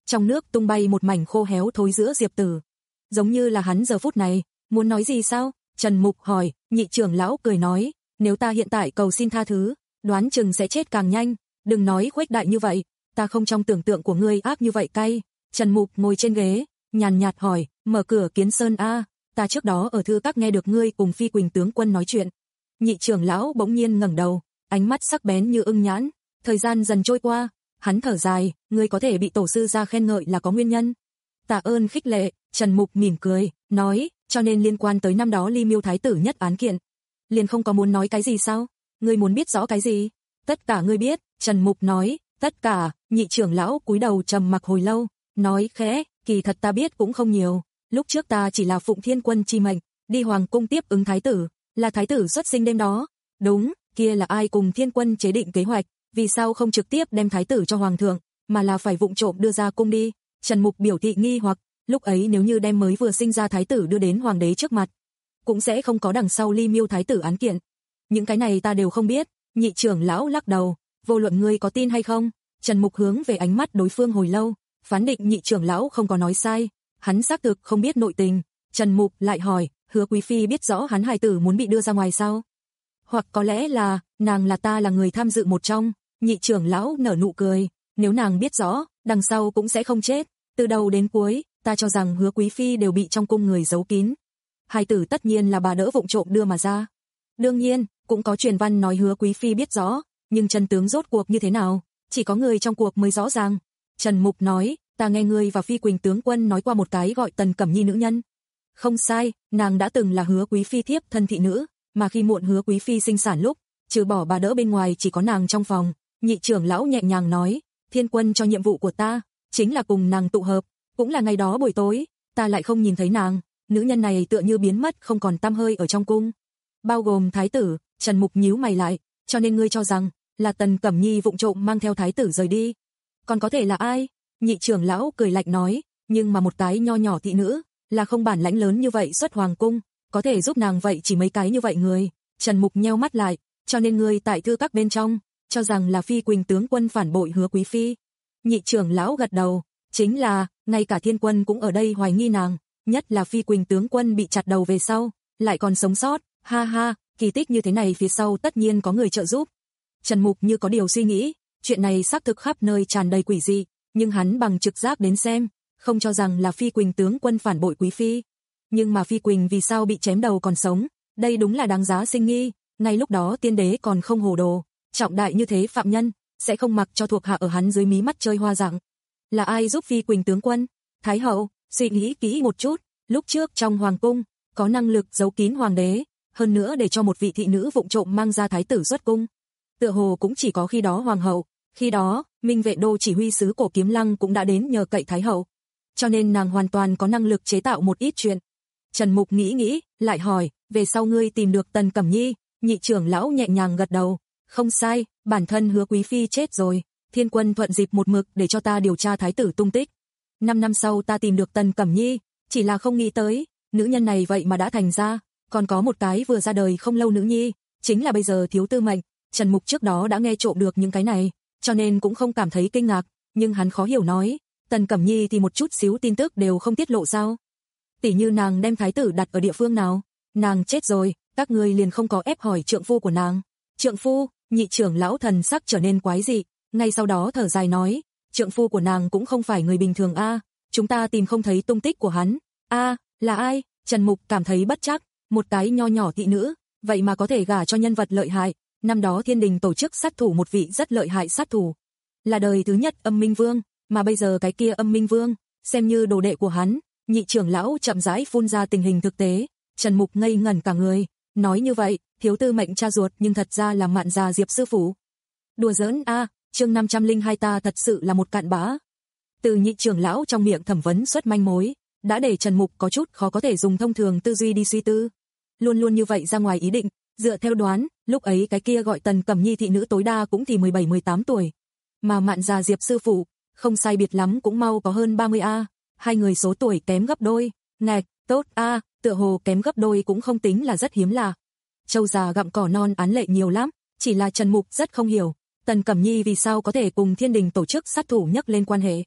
trong nước tung bay một mảnh khô héo thối giữa diệp tử. Giống như là hắn giờ phút này, muốn nói gì sao? Trần Mục hỏi, nhị trưởng lão cười nói, nếu ta hiện tại cầu xin tha thứ, đoán chừng sẽ chết càng nhanh, đừng nói khuếch đại như vậy, ta không trong tưởng tượng của ngươi ác như vậy cay. Trần Mục ngồi trên ghế, nhàn nhạt hỏi, mở cửa Kiến Sơn a, ta trước đó ở thư các nghe được ngươi cùng Phi Quỳnh tướng quân nói chuyện. Nhị trưởng lão bỗng nhiên ngẩng đầu, ánh mắt sắc bén như ưng nhãn, thời gian dần trôi qua, hắn thở dài, ngươi có thể bị tổ sư gia khen ngợi là có nguyên nhân. Tạ ơn khích lệ, Trần Mục mỉm cười, nói, cho nên liên quan tới năm đó Ly Miêu thái tử nhất án kiện, liền không có muốn nói cái gì sao? Ngươi muốn biết rõ cái gì? Tất cả ngươi biết, Trần Mục nói, tất cả. Nhị trưởng lão cúi đầu trầm mặc hồi lâu, nói khẽ, kỳ thật ta biết cũng không nhiều, lúc trước ta chỉ là phụng Thiên Quân chi mệnh, đi hoàng cung tiếp ứng thái tử, là thái tử xuất sinh đêm đó. Đúng, kia là ai cùng Thiên Quân chế định kế hoạch, vì sao không trực tiếp đem thái tử cho hoàng thượng, mà là phải vụng trộm đưa ra cung đi? Trần Mục biểu thị nghi hoặc, lúc ấy nếu như đem mới vừa sinh ra thái tử đưa đến hoàng đế trước mặt, cũng sẽ không có đằng sau Ly Miêu thái tử án kiện. Những cái này ta đều không biết. Nhị trưởng lão lắc đầu, vô luận ngươi có tin hay không. Trần Mục hướng về ánh mắt đối phương hồi lâu, phán định nhị trưởng lão không có nói sai, hắn xác thực không biết nội tình. Trần Mục lại hỏi, Hứa quý phi biết rõ hắn hài tử muốn bị đưa ra ngoài sao? Hoặc có lẽ là, nàng là ta là người tham dự một trong. Nhị trưởng lão nở nụ cười, nếu nàng biết rõ, đằng sau cũng sẽ không chết. Từ đầu đến cuối, ta cho rằng Hứa quý phi đều bị trong cung người giấu kín. Hài tử tất nhiên là bà đỡ vụng trộm đưa mà ra. Đương nhiên, cũng có truyền văn nói Hứa quý phi biết rõ, nhưng chân tướng rốt cuộc như thế nào, chỉ có người trong cuộc mới rõ ràng. Trần Mục nói, ta nghe ngươi và Phi Quỳnh tướng quân nói qua một cái gọi Tần Cẩm Nhi nữ nhân. Không sai, nàng đã từng là Hứa quý phi thiếp thân thị nữ, mà khi muộn Hứa quý phi sinh sản lúc, trừ bỏ bà đỡ bên ngoài chỉ có nàng trong phòng. Nhị trưởng lão nhẹ nhàng nói, Thiên Quân cho nhiệm vụ của ta, chính là cùng nàng tụ hợp, cũng là ngày đó buổi tối, ta lại không nhìn thấy nàng, nữ nhân này tựa như biến mất không còn tăm hơi ở trong cung. Bao gồm thái tử. Trần Mục nhíu mày lại, cho nên ngươi cho rằng là Tần Cẩm Nhi vụng trộm mang theo thái tử rời đi. Còn có thể là ai? Nhị trưởng lão cười lạnh nói, nhưng mà một cái nho nhỏ thị nữ, là không bản lãnh lớn như vậy xuất hoàng cung, có thể giúp nàng vậy chỉ mấy cái như vậy người. Trần Mục nheo mắt lại, cho nên ngươi tại thư các bên trong, cho rằng là Phi Quỳnh tướng quân phản bội Hứa quý phi. Nhị trưởng lão gật đầu, chính là, ngay cả Thiên Quân cũng ở đây hoài nghi nàng, nhất là Phi Quỳnh tướng quân bị chặt đầu về sau, lại còn sống sót, ha ha. Kỳ tích như thế này phía sau tất nhiên có người trợ giúp. Trần Mục như có điều suy nghĩ, chuyện này xác thực khắp nơi tràn đầy quỷ dị, nhưng hắn bằng trực giác đến xem, không cho rằng là Phi Quỳnh tướng quân phản bội quý phi. Nhưng mà Phi Quỳnh vì sao bị chém đầu còn sống, đây đúng là đáng giá sinh nghi. Ngay lúc đó tiên đế còn không hồ đồ, trọng đại như thế phạm nhân, sẽ không mặc cho thuộc hạ ở hắn dưới mí mắt chơi hoa dạng. Là ai giúp Phi Quỳnh tướng quân? Thái hậu. Suy nghĩ kỹ một chút, lúc trước trong hoàng cung, có năng lực giấu kín hoàng đế, hơn nữa để cho một vị thị nữ vụng trộm mang ra thái tử xuất cung. Tựa hồ cũng chỉ có khi đó hoàng hậu, khi đó, Minh Vệ Đô chỉ huy sứ Cổ Kiếm Lăng cũng đã đến nhờ cậy thái hậu. Cho nên nàng hoàn toàn có năng lực chế tạo một ít chuyện. Trần Mục nghĩ nghĩ, lại hỏi, về sau ngươi tìm được Tần Cẩm Nhi? Nhị trưởng lão nhẹ nhàng gật đầu, không sai, bản thân Hứa quý phi chết rồi, Thiên Quân thuận dịp một mực để cho ta điều tra thái tử tung tích. Năm năm sau ta tìm được Tần Cẩm Nhi, chỉ là không nghĩ tới, nữ nhân này vậy mà đã thành ra. Còn có một cái vừa ra đời không lâu nữ nhi, chính là bây giờ thiếu tư mệnh. Trần Mục trước đó đã nghe trộm được những cái này, cho nên cũng không cảm thấy kinh ngạc, nhưng hắn khó hiểu nói, Tần Cẩm Nhi thì một chút xíu tin tức đều không tiết lộ sao? Tỷ như nàng đem thái tử đặt ở địa phương nào? Nàng chết rồi, các ngươi liền không có ép hỏi trượng phu của nàng. Trượng phu? Nhị trưởng lão thần sắc trở nên quái dị, ngay sau đó thở dài nói, trượng phu của nàng cũng không phải người bình thường a, chúng ta tìm không thấy tung tích của hắn. A, là ai? Trần Mục cảm thấy bất chắc. Một cái nho nhỏ thị nữ, vậy mà có thể gả cho nhân vật lợi hại. Năm đó Thiên Đình tổ chức sát thủ một vị rất lợi hại sát thủ, là đời thứ nhất Âm Minh Vương, mà bây giờ cái kia Âm Minh Vương, xem như đồ đệ của hắn. Nhị trưởng lão chậm rãi phun ra tình hình thực tế. Trần Mục ngây ngẩn cả người, nói như vậy, thiếu tư mệnh cha ruột nhưng thật ra là Mạn già Diệp sư phụ. Đùa giỡn a, à, chương năm trăm linh hai ta thật sự là một cặn bã. Từ nhị trưởng lão trong miệng thẩm vấn xuất manh mối, đã để Trần Mục có chút khó có thể dùng thông thường tư duy đi suy tư. Luôn luôn như vậy ra ngoài ý định, dựa theo đoán, lúc ấy cái kia gọi Tần Cẩm Nhi thị nữ tối đa cũng thì mười bảy mười tám tuổi, mà Mạn già Diệp sư phụ, không sai biệt lắm cũng mau có hơn ba mươi a, hai người số tuổi kém gấp đôi, ngạch, tốt a, tựa hồ kém gấp đôi cũng không tính là rất hiếm lạ. Châu già gặm cỏ non án lệ nhiều lắm, chỉ là Trần Mục rất không hiểu, Tần Cẩm Nhi vì sao có thể cùng Thiên Đình tổ chức sát thủ nhắc lên quan hệ.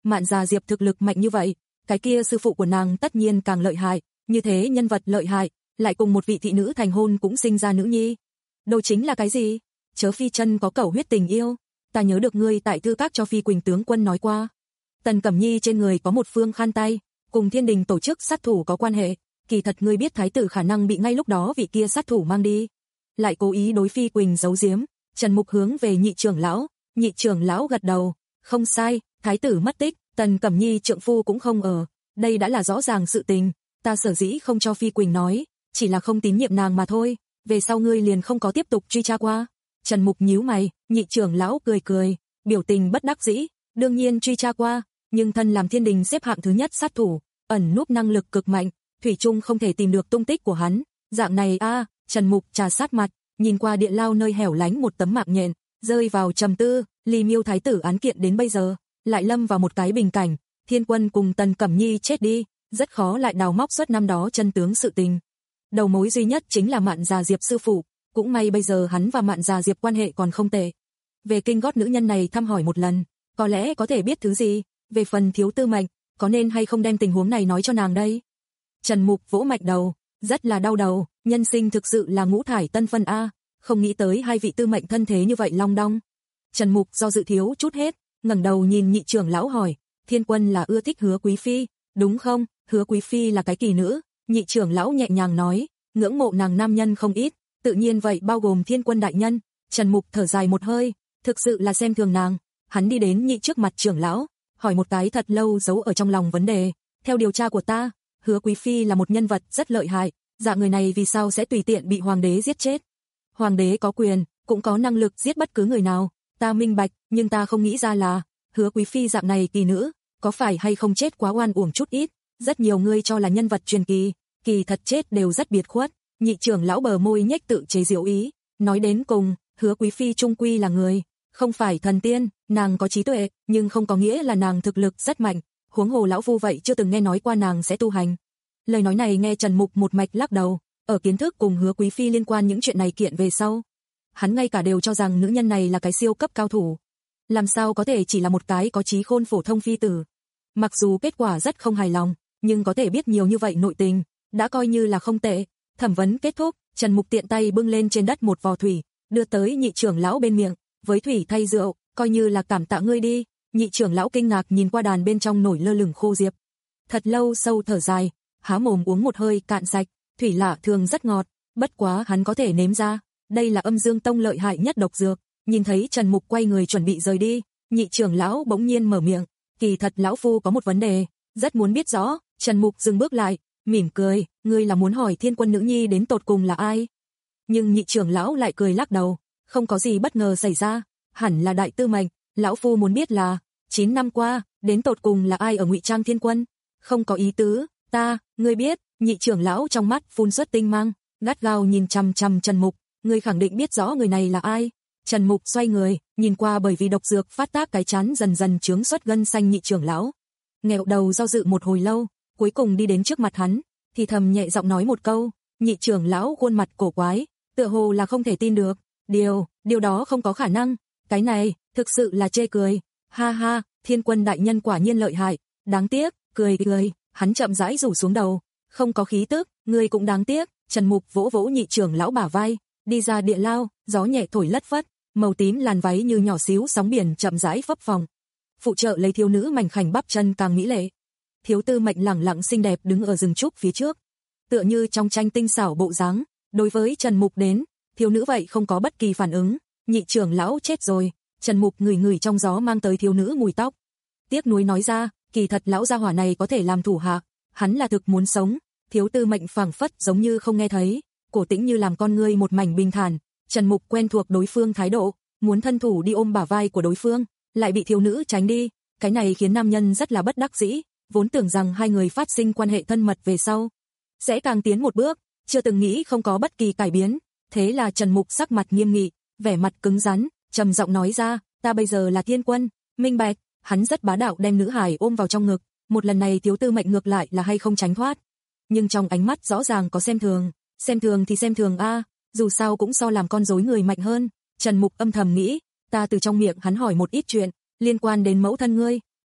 Mạn Già Diệp thực lực mạnh như vậy, cái kia sư phụ của nàng tất nhiên càng lợi hại, như thế nhân vật lợi hại, lại cùng một vị thị nữ thành hôn cũng sinh ra nữ nhi. Đồ chính là cái gì? Chớ Phi chân có cẩu huyết tình yêu, ta nhớ được ngươi tại thư các cho Phi Quỳnh tướng quân nói qua. Tần Cẩm Nhi trên người có một phương khăn tay, cùng Thiên Đình tổ chức sát thủ có quan hệ, kỳ thật ngươi biết thái tử khả năng bị ngay lúc đó vị kia sát thủ mang đi, lại cố ý đối Phi Quỳnh giấu giếm. Trần Mục hướng về nhị trưởng lão, nhị trưởng lão gật đầu, không sai, thái tử mất tích, Tần Cẩm Nhi trượng phu cũng không ở, đây đã là rõ ràng sự tình, ta sở dĩ không cho Phi Quỳnh nói, chỉ là không tín nhiệm nàng mà thôi, về sau ngươi liền không có tiếp tục truy tra qua. Trần Mục nhíu mày, nhị trưởng lão cười cười, biểu tình bất đắc dĩ, đương nhiên truy tra qua, nhưng thân làm Thiên Đình xếp hạng thứ nhất sát thủ, ẩn núp năng lực cực mạnh, thủy chung không thể tìm được tung tích của hắn, dạng này a, à, Trần Mục trà sát mặt, nhìn qua địa lao nơi hẻo lánh một tấm mạng nhện, rơi vào trầm tư, Ly Miêu thái tử án kiện đến bây giờ, lại lâm vào một cái bình cảnh, Thiên Quân cùng Tần Cẩm Nhi chết đi, rất khó lại đào móc suốt năm đó chân tướng sự tình. Đầu mối duy nhất chính là Mạn Già Diệp sư phụ, cũng may bây giờ hắn và Mạn Già Diệp quan hệ còn không tệ. Về kinh gót nữ nhân này thăm hỏi một lần, có lẽ có thể biết thứ gì, về phần Thiếu Tư Mệnh, có nên hay không đem tình huống này nói cho nàng đây? Trần Mục vỗ mạch đầu, rất là đau đầu, nhân sinh thực sự là ngũ thải tân phân a, không nghĩ tới hai vị tư mệnh thân thế như vậy long đong. Trần Mục do dự thiếu chút hết, ngẩng đầu nhìn nhị trưởng lão hỏi, Thiên Quân là ưa thích Hứa Quý phi, đúng không? Hứa Quý phi là cái kỳ nữ, nhị trưởng lão nhẹ nhàng nói, ngưỡng mộ nàng nam nhân không ít, tự nhiên vậy bao gồm Thiên Quân đại nhân. Trần Mục thở dài một hơi, thực sự là xem thường nàng, hắn đi đến nhị trước mặt trưởng lão, hỏi một cái thật lâu giấu ở trong lòng vấn đề, theo điều tra của ta, Hứa Quý phi là một nhân vật rất lợi hại, dạng người này vì sao sẽ tùy tiện bị hoàng đế giết chết? Hoàng đế có quyền, cũng có năng lực giết bất cứ người nào, ta minh bạch, nhưng ta không nghĩ ra là, Hứa Quý phi dạng này kỳ nữ, có phải hay không chết quá oan uổng chút ít, rất nhiều người cho là nhân vật truyền kỳ, kỳ thật chết đều rất biệt khuất. Nhị trưởng lão bờ môi nhếch tự chế giễu ý, nói đến cùng, Hứa Quý phi trung quy là người, không phải thần tiên, nàng có trí tuệ, nhưng không có nghĩa là nàng thực lực rất mạnh, huống hồ lão phu vậy chưa từng nghe nói qua nàng sẽ tu hành. Lời nói này nghe Trần Mục một mạch lắc đầu, ở kiến thức cùng Hứa Quý phi liên quan những chuyện này kiện về sau, hắn ngay cả đều cho rằng nữ nhân này là cái siêu cấp cao thủ, làm sao có thể chỉ là một cái có trí khôn phổ thông phi tử. Mặc dù kết quả rất không hài lòng, nhưng có thể biết nhiều như vậy nội tình, đã coi như là không tệ. Thẩm vấn kết thúc, Trần Mục tiện tay bưng lên trên đất một vò thủy, đưa tới nhị trưởng lão bên miệng, với thủy thay rượu, coi như là cảm tạ ngươi đi. Nhị trưởng lão kinh ngạc nhìn qua đàn bên trong nổi lơ lửng khô diệp, thật lâu sâu thở dài, há mồm uống một hơi cạn sạch, thủy lạ thường rất ngọt, bất quá hắn có thể nếm ra, đây là Âm Dương Tông lợi hại nhất độc dược. Nhìn thấy Trần Mục quay người chuẩn bị rời đi, nhị trưởng lão bỗng nhiên mở miệng, kỳ thật lão phu có một vấn đề, rất muốn biết rõ. Trần Mục dừng bước lại, mỉm cười, ngươi là muốn hỏi Thiên Quân nữ nhi đến tột cùng là ai? Nhưng nhị trưởng lão lại cười lắc đầu, không có gì bất ngờ xảy ra, hẳn là Đại Tư Mệnh, lão phu muốn biết là, chín năm qua, đến tột cùng là ai ở ngụy trang Thiên Quân? Không có ý tứ, ta, ngươi biết. Nhị trưởng lão trong mắt phun xuất tinh mang, gắt gao nhìn chằm chằm Trần Mục, ngươi khẳng định biết rõ người này là ai? Trần Mục xoay người, nhìn qua bởi vì độc dược phát tác cái chán dần dần chướng xuất gân xanh nhị trưởng lão, nghẹo đầu do dự một hồi lâu, cuối cùng đi đến trước mặt hắn, thì thầm nhẹ giọng nói một câu. Nhị trưởng lão khuôn mặt cổ quái, tựa hồ là không thể tin được, điều, điều đó không có khả năng, cái này, thực sự là chê cười, ha ha, Thiên Quân đại nhân quả nhiên lợi hại, đáng tiếc, cười cười, hắn chậm rãi rủ xuống đầu, không có khí tức, ngươi cũng đáng tiếc. Trần Mục vỗ vỗ nhị trưởng lão bả vai, đi ra địa lao, gió nhẹ thổi lất phất, màu tím làn váy như nhỏ xíu sóng biển chậm rãi phấp phồng, phụ trợ lấy thiếu nữ mảnh khảnh bắp chân càng mỹ lệ. Thiếu Tư Mệnh lẳng lặng xinh đẹp đứng ở rừng trúc phía trước, tựa như trong tranh tinh xảo bộ dáng. Đối với Trần Mục đến, thiếu nữ vậy không có bất kỳ phản ứng. Nhị trưởng lão chết rồi. Trần Mục ngửi ngửi trong gió mang tới thiếu nữ mùi tóc, tiếc nuối nói ra, kỳ thật lão gia hỏa này có thể làm thủ hạ, hắn là thực muốn sống. Thiếu Tư Mệnh phảng phất giống như không nghe thấy, cổ tĩnh như làm con ngươi một mảnh bình thản. Trần Mục quen thuộc đối phương thái độ, muốn thân thủ đi ôm bả vai của đối phương, lại bị thiếu nữ tránh đi, cái này khiến nam nhân rất là bất đắc dĩ, vốn tưởng rằng hai người phát sinh quan hệ thân mật về sau sẽ càng tiến một bước, chưa từng nghĩ không có bất kỳ cải biến. Thế là Trần Mục sắc mặt nghiêm nghị, vẻ mặt cứng rắn, trầm giọng nói ra, ta bây giờ là Thiên Quân, minh bạch. Hắn rất bá đạo đem nữ hải ôm vào trong ngực, một lần này Thiếu Tư Mệnh ngược lại là hay không tránh thoát, nhưng trong ánh mắt rõ ràng có xem thường, xem thường thì xem thường a, dù sao cũng so làm con rối người mạnh hơn. Trần Mục âm thầm nghĩ, ta từ trong miệng hắn hỏi một ít chuyện liên quan đến mẫu thân ngươi,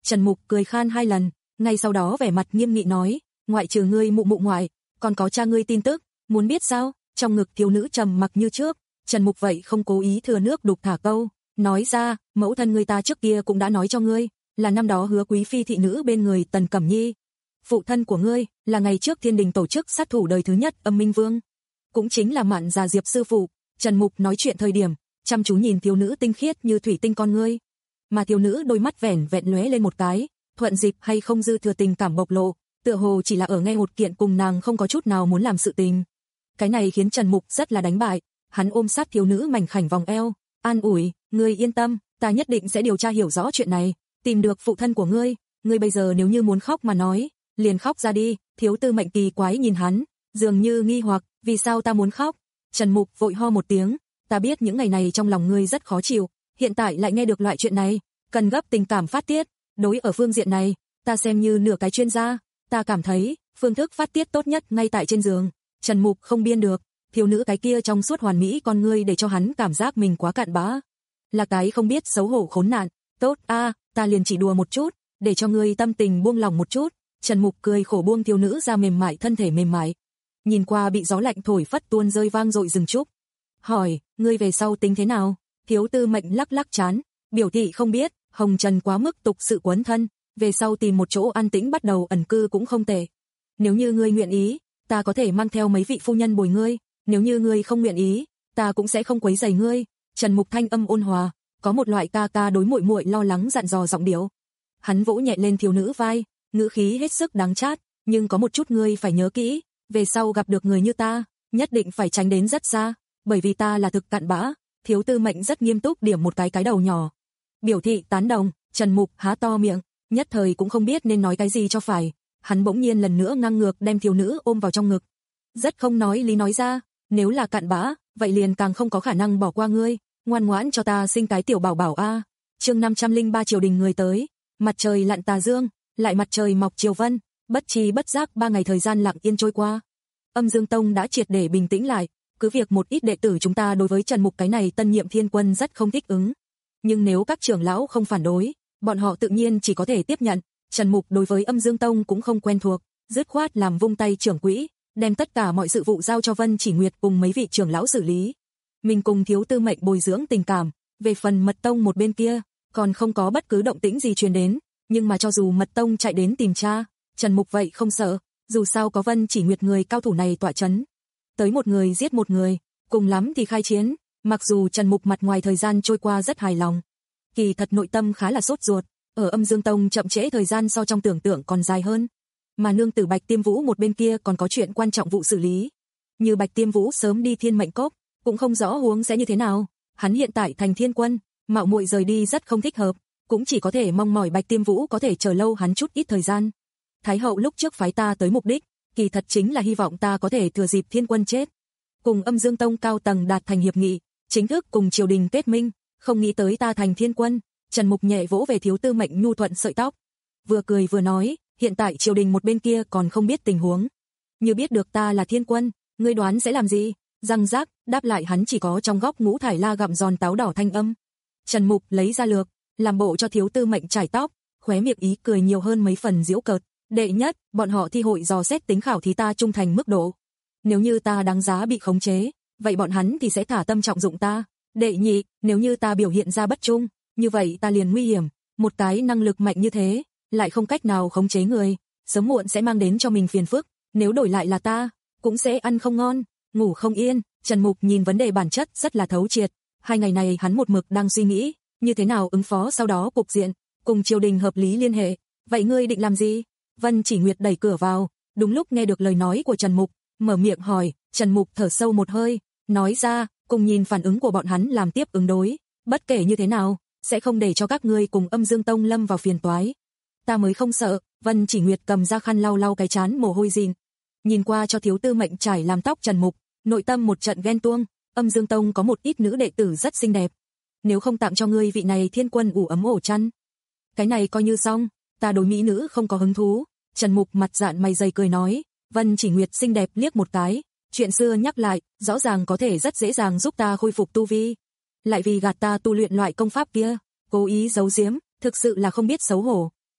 Trần Mục cười khan hai lần, ngay sau đó vẻ mặt nghiêm nghị nói, ngoại trừ ngươi mụ mụ ngoại, còn có cha ngươi tin tức, muốn biết sao? Trong ngực thiếu nữ trầm mặc như trước, Trần Mục vậy không cố ý thừa nước đục thả câu, nói ra, mẫu thân ngươi ta trước kia cũng đã nói cho ngươi, là năm đó Hứa quý phi thị nữ bên người Tần Cẩm Nhi. Phụ thân của ngươi là ngày trước Thiên Đình tổ chức sát thủ đời thứ nhất Âm Minh Vương, cũng chính là Mạn Già Diệp sư phụ. Trần Mục nói chuyện thời điểm, chăm chú nhìn thiếu nữ tinh khiết như thủy tinh con ngươi, mà thiếu nữ đôi mắt vẻn vẹn lóe lên một cái, thuận dịp hay không dư thừa tình cảm bộc lộ, tựa hồ chỉ là ở nghe một kiện cùng nàng không có chút nào muốn làm sự tình. Cái này khiến Trần Mục rất là đánh bại, hắn ôm sát thiếu nữ mảnh khảnh vòng eo, an ủi, ngươi yên tâm, ta nhất định sẽ điều tra hiểu rõ chuyện này, tìm được phụ thân của ngươi, ngươi bây giờ nếu như muốn khóc mà nói, liền khóc ra đi. Thiếu Tư Mệnh kỳ quái nhìn hắn, dường như nghi hoặc, vì sao ta muốn khóc? Trần Mục vội ho một tiếng, ta biết những ngày này trong lòng ngươi rất khó chịu, hiện tại lại nghe được loại chuyện này, cần gấp tình cảm phát tiết, đối ở phương diện này, ta xem như nửa cái chuyên gia, ta cảm thấy, phương thức phát tiết tốt nhất ngay tại trên giường. Trần Mục không biên được, thiếu nữ cái kia trong suốt hoàn mỹ con ngươi để cho hắn cảm giác mình quá cạn bã, là cái không biết xấu hổ khốn nạn. Tốt a, ta liền chỉ đùa một chút, để cho ngươi tâm tình buông lòng một chút. Trần Mục cười khổ buông thiếu nữ ra mềm mại thân thể mềm mại, nhìn qua bị gió lạnh thổi phất tuôn rơi vang dội rừng trúc. Hỏi, ngươi về sau tính thế nào? Thiếu Tư Mệnh lắc lắc chán, biểu thị không biết, hồng trần quá mức tục sự quấn thân, về sau tìm một chỗ an tĩnh bắt đầu ẩn cư cũng không tệ. Nếu như ngươi nguyện ý, ta có thể mang theo mấy vị phu nhân bồi ngươi, nếu như ngươi không nguyện ý, ta cũng sẽ không quấy rầy ngươi. Trần Mục thanh âm ôn hòa, có một loại ca ca đối muội muội lo lắng dặn dò giọng điệu. Hắn vỗ nhẹ lên thiếu nữ vai, ngữ khí hết sức đáng chát, nhưng có một chút ngươi phải nhớ kỹ, về sau gặp được người như ta, nhất định phải tránh đến rất xa, bởi vì ta là thực cặn bã. Thiếu Tư Mệnh rất nghiêm túc điểm một cái cái đầu nhỏ, biểu thị tán đồng. Trần Mục há to miệng, nhất thời cũng không biết nên nói cái gì cho phải. Hắn bỗng nhiên lần nữa ngang ngược đem thiếu nữ ôm vào trong ngực, rất không nói lý nói ra, nếu là cặn bã, vậy liền càng không có khả năng bỏ qua ngươi, ngoan ngoãn cho ta sinh cái tiểu bảo bảo a. Chương năm trăm lẻ ba triều đình người tới, mặt trời lặn tà dương, lại mặt trời mọc chiều vân, bất chi bất giác ba ngày thời gian lặng yên trôi qua. Âm Dương Tông đã triệt để bình tĩnh lại, cứ việc một ít đệ tử chúng ta đối với Trần Mục cái này tân nhiệm thiên quân rất không thích ứng, nhưng nếu các trưởng lão không phản đối, bọn họ tự nhiên chỉ có thể tiếp nhận. Trần Mục đối với Âm Dương Tông cũng không quen thuộc, dứt khoát làm vung tay trưởng quỹ, đem tất cả mọi sự vụ giao cho Vân Chỉ Nguyệt cùng mấy vị trưởng lão xử lý. Mình cùng Thiếu Tư Mệnh bồi dưỡng tình cảm, về phần Mật Tông một bên kia, còn không có bất cứ động tĩnh gì truyền đến, nhưng mà cho dù Mật Tông chạy đến tìm tra, Trần Mục vậy không sợ, dù sao có Vân Chỉ Nguyệt người cao thủ này tọa chấn. Tới một người giết một người, cùng lắm thì khai chiến. Mặc dù Trần Mục mặt ngoài thời gian trôi qua rất hài lòng, kỳ thật nội tâm khá là sốt ruột, ở Âm Dương Tông chậm trễ thời gian so trong tưởng tượng còn dài hơn, mà nương tử Bạch Tiêm Vũ một bên kia còn có chuyện quan trọng vụ xử lý. Như Bạch Tiêm Vũ sớm đi Thiên Mệnh Cốc, cũng không rõ huống sẽ như thế nào, hắn hiện tại thành thiên quân, mạo muội rời đi rất không thích hợp, cũng chỉ có thể mong mỏi Bạch Tiêm Vũ có thể chờ lâu hắn chút ít thời gian. Thái hậu lúc trước phái ta tới mục đích, kỳ thật chính là hy vọng ta có thể thừa dịp thiên quân chết, cùng Âm Dương Tông cao tầng đạt thành hiệp nghị, chính thức cùng triều đình kết minh, không nghĩ tới ta thành thiên quân. Trần Mục nhẹ vỗ về Thiếu Tư Mệnh nhu thuận sợi tóc, vừa cười vừa nói, hiện tại triều đình một bên kia còn không biết tình huống, như biết được ta là thiên quân, ngươi đoán sẽ làm gì? Răng rác, đáp lại hắn chỉ có trong góc Ngũ Thải La gặm giòn táo đỏ thanh âm. Trần Mục lấy ra lược, làm bộ cho Thiếu Tư Mệnh trải tóc, khóe miệng ý cười nhiều hơn mấy phần giễu cợt. Đệ nhất, bọn họ thi hội dò xét tính khảo thí ta trung thành mức độ, nếu như ta đáng giá bị khống chế, vậy bọn hắn thì sẽ thả tâm trọng dụng ta. Đệ nhị, nếu như ta biểu hiện ra bất trung, như vậy ta liền nguy hiểm, một cái năng lực mạnh như thế, lại không cách nào khống chế người, sớm muộn sẽ mang đến cho mình phiền phức, nếu đổi lại là ta, cũng sẽ ăn không ngon, ngủ không yên. Trần Mục nhìn vấn đề bản chất rất là thấu triệt, hai ngày này hắn một mực đang suy nghĩ, như thế nào ứng phó sau đó cục diện, cùng triều đình hợp lý liên hệ. Vậy ngươi định làm gì? Vân Chỉ Nguyệt đẩy cửa vào, đúng lúc nghe được lời nói của Trần Mục, mở miệng hỏi. Trần Mục thở sâu một hơi, nói ra, cùng nhìn phản ứng của bọn hắn làm tiếp ứng đối, bất kể như thế nào, sẽ không để cho các ngươi cùng Âm Dương Tông lâm vào phiền toái. Ta mới không sợ. Vân Chỉ Nguyệt cầm ra khăn lau lau cái trán mồ hôi dìn, nhìn qua cho Thiếu Tư Mệnh trải làm tóc Trần Mục, nội tâm một trận ghen tuông. Âm Dương Tông có một ít nữ đệ tử rất xinh đẹp, nếu không tặng cho ngươi vị này thiên quân ủ ấm ổ chăn, cái này coi như xong. Ta đối mỹ nữ không có hứng thú. Trần Mục mặt dạn mày dày cười nói. Vân Chỉ Nguyệt xinh đẹp liếc một cái, chuyện xưa nhắc lại, rõ ràng có thể rất dễ dàng giúp ta khôi phục tu vi, lại vì gạt ta tu luyện loại công pháp kia, cố ý giấu giếm, thực sự là không biết xấu hổ.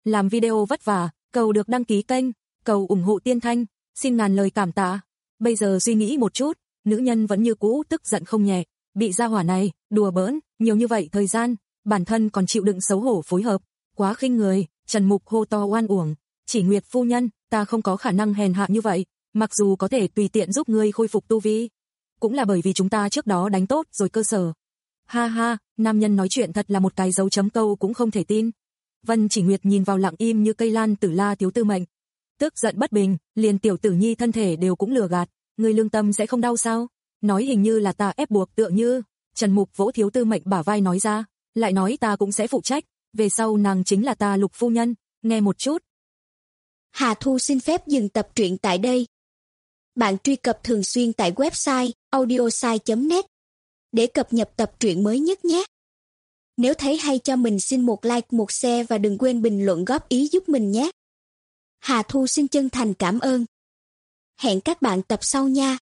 làm video vất vả, cầu được đăng ký kênh, cầu ủng hộ Tiên Thanh, xin ngàn lời cảm tạ. Bây giờ suy nghĩ một chút, nữ nhân vẫn như cũ tức giận không nhẹ, bị gia hỏa này đùa bỡn nhiều như vậy thời gian, bản thân còn chịu đựng xấu hổ phối hợp, quá khinh người. Trần Mục hô to oan uổng, Chỉ Nguyệt phu nhân, ta không có khả năng hèn hạ như vậy, mặc dù có thể tùy tiện giúp ngươi khôi phục tu vi, cũng là bởi vì chúng ta trước đó đánh tốt rồi cơ sở. Ha ha, nam nhân nói chuyện thật là một cái dấu chấm câu cũng không thể tin. Vân Chỉ Nguyệt nhìn vào lặng im như cây lan tử La thiếu tư mệnh, tức giận bất bình, liền tiểu tử nhi thân thể đều cũng lừa gạt, ngươi lương tâm sẽ không đau sao? Nói hình như là ta ép buộc tựa như. Trần Mục vỗ thiếu tư mệnh bả vai nói ra, lại nói ta cũng sẽ phụ trách, về sau nàng chính là ta Lục phu nhân, nghe một chút. Hà Thu xin phép dừng tập truyện tại đây. Bạn truy cập thường xuyên tại website audiosai chấm net để cập nhật tập truyện mới nhất nhé. Nếu thấy hay cho mình xin một like, một share và đừng quên bình luận góp ý giúp mình nhé. Hà Thu xin chân thành cảm ơn. Hẹn các bạn tập sau nha.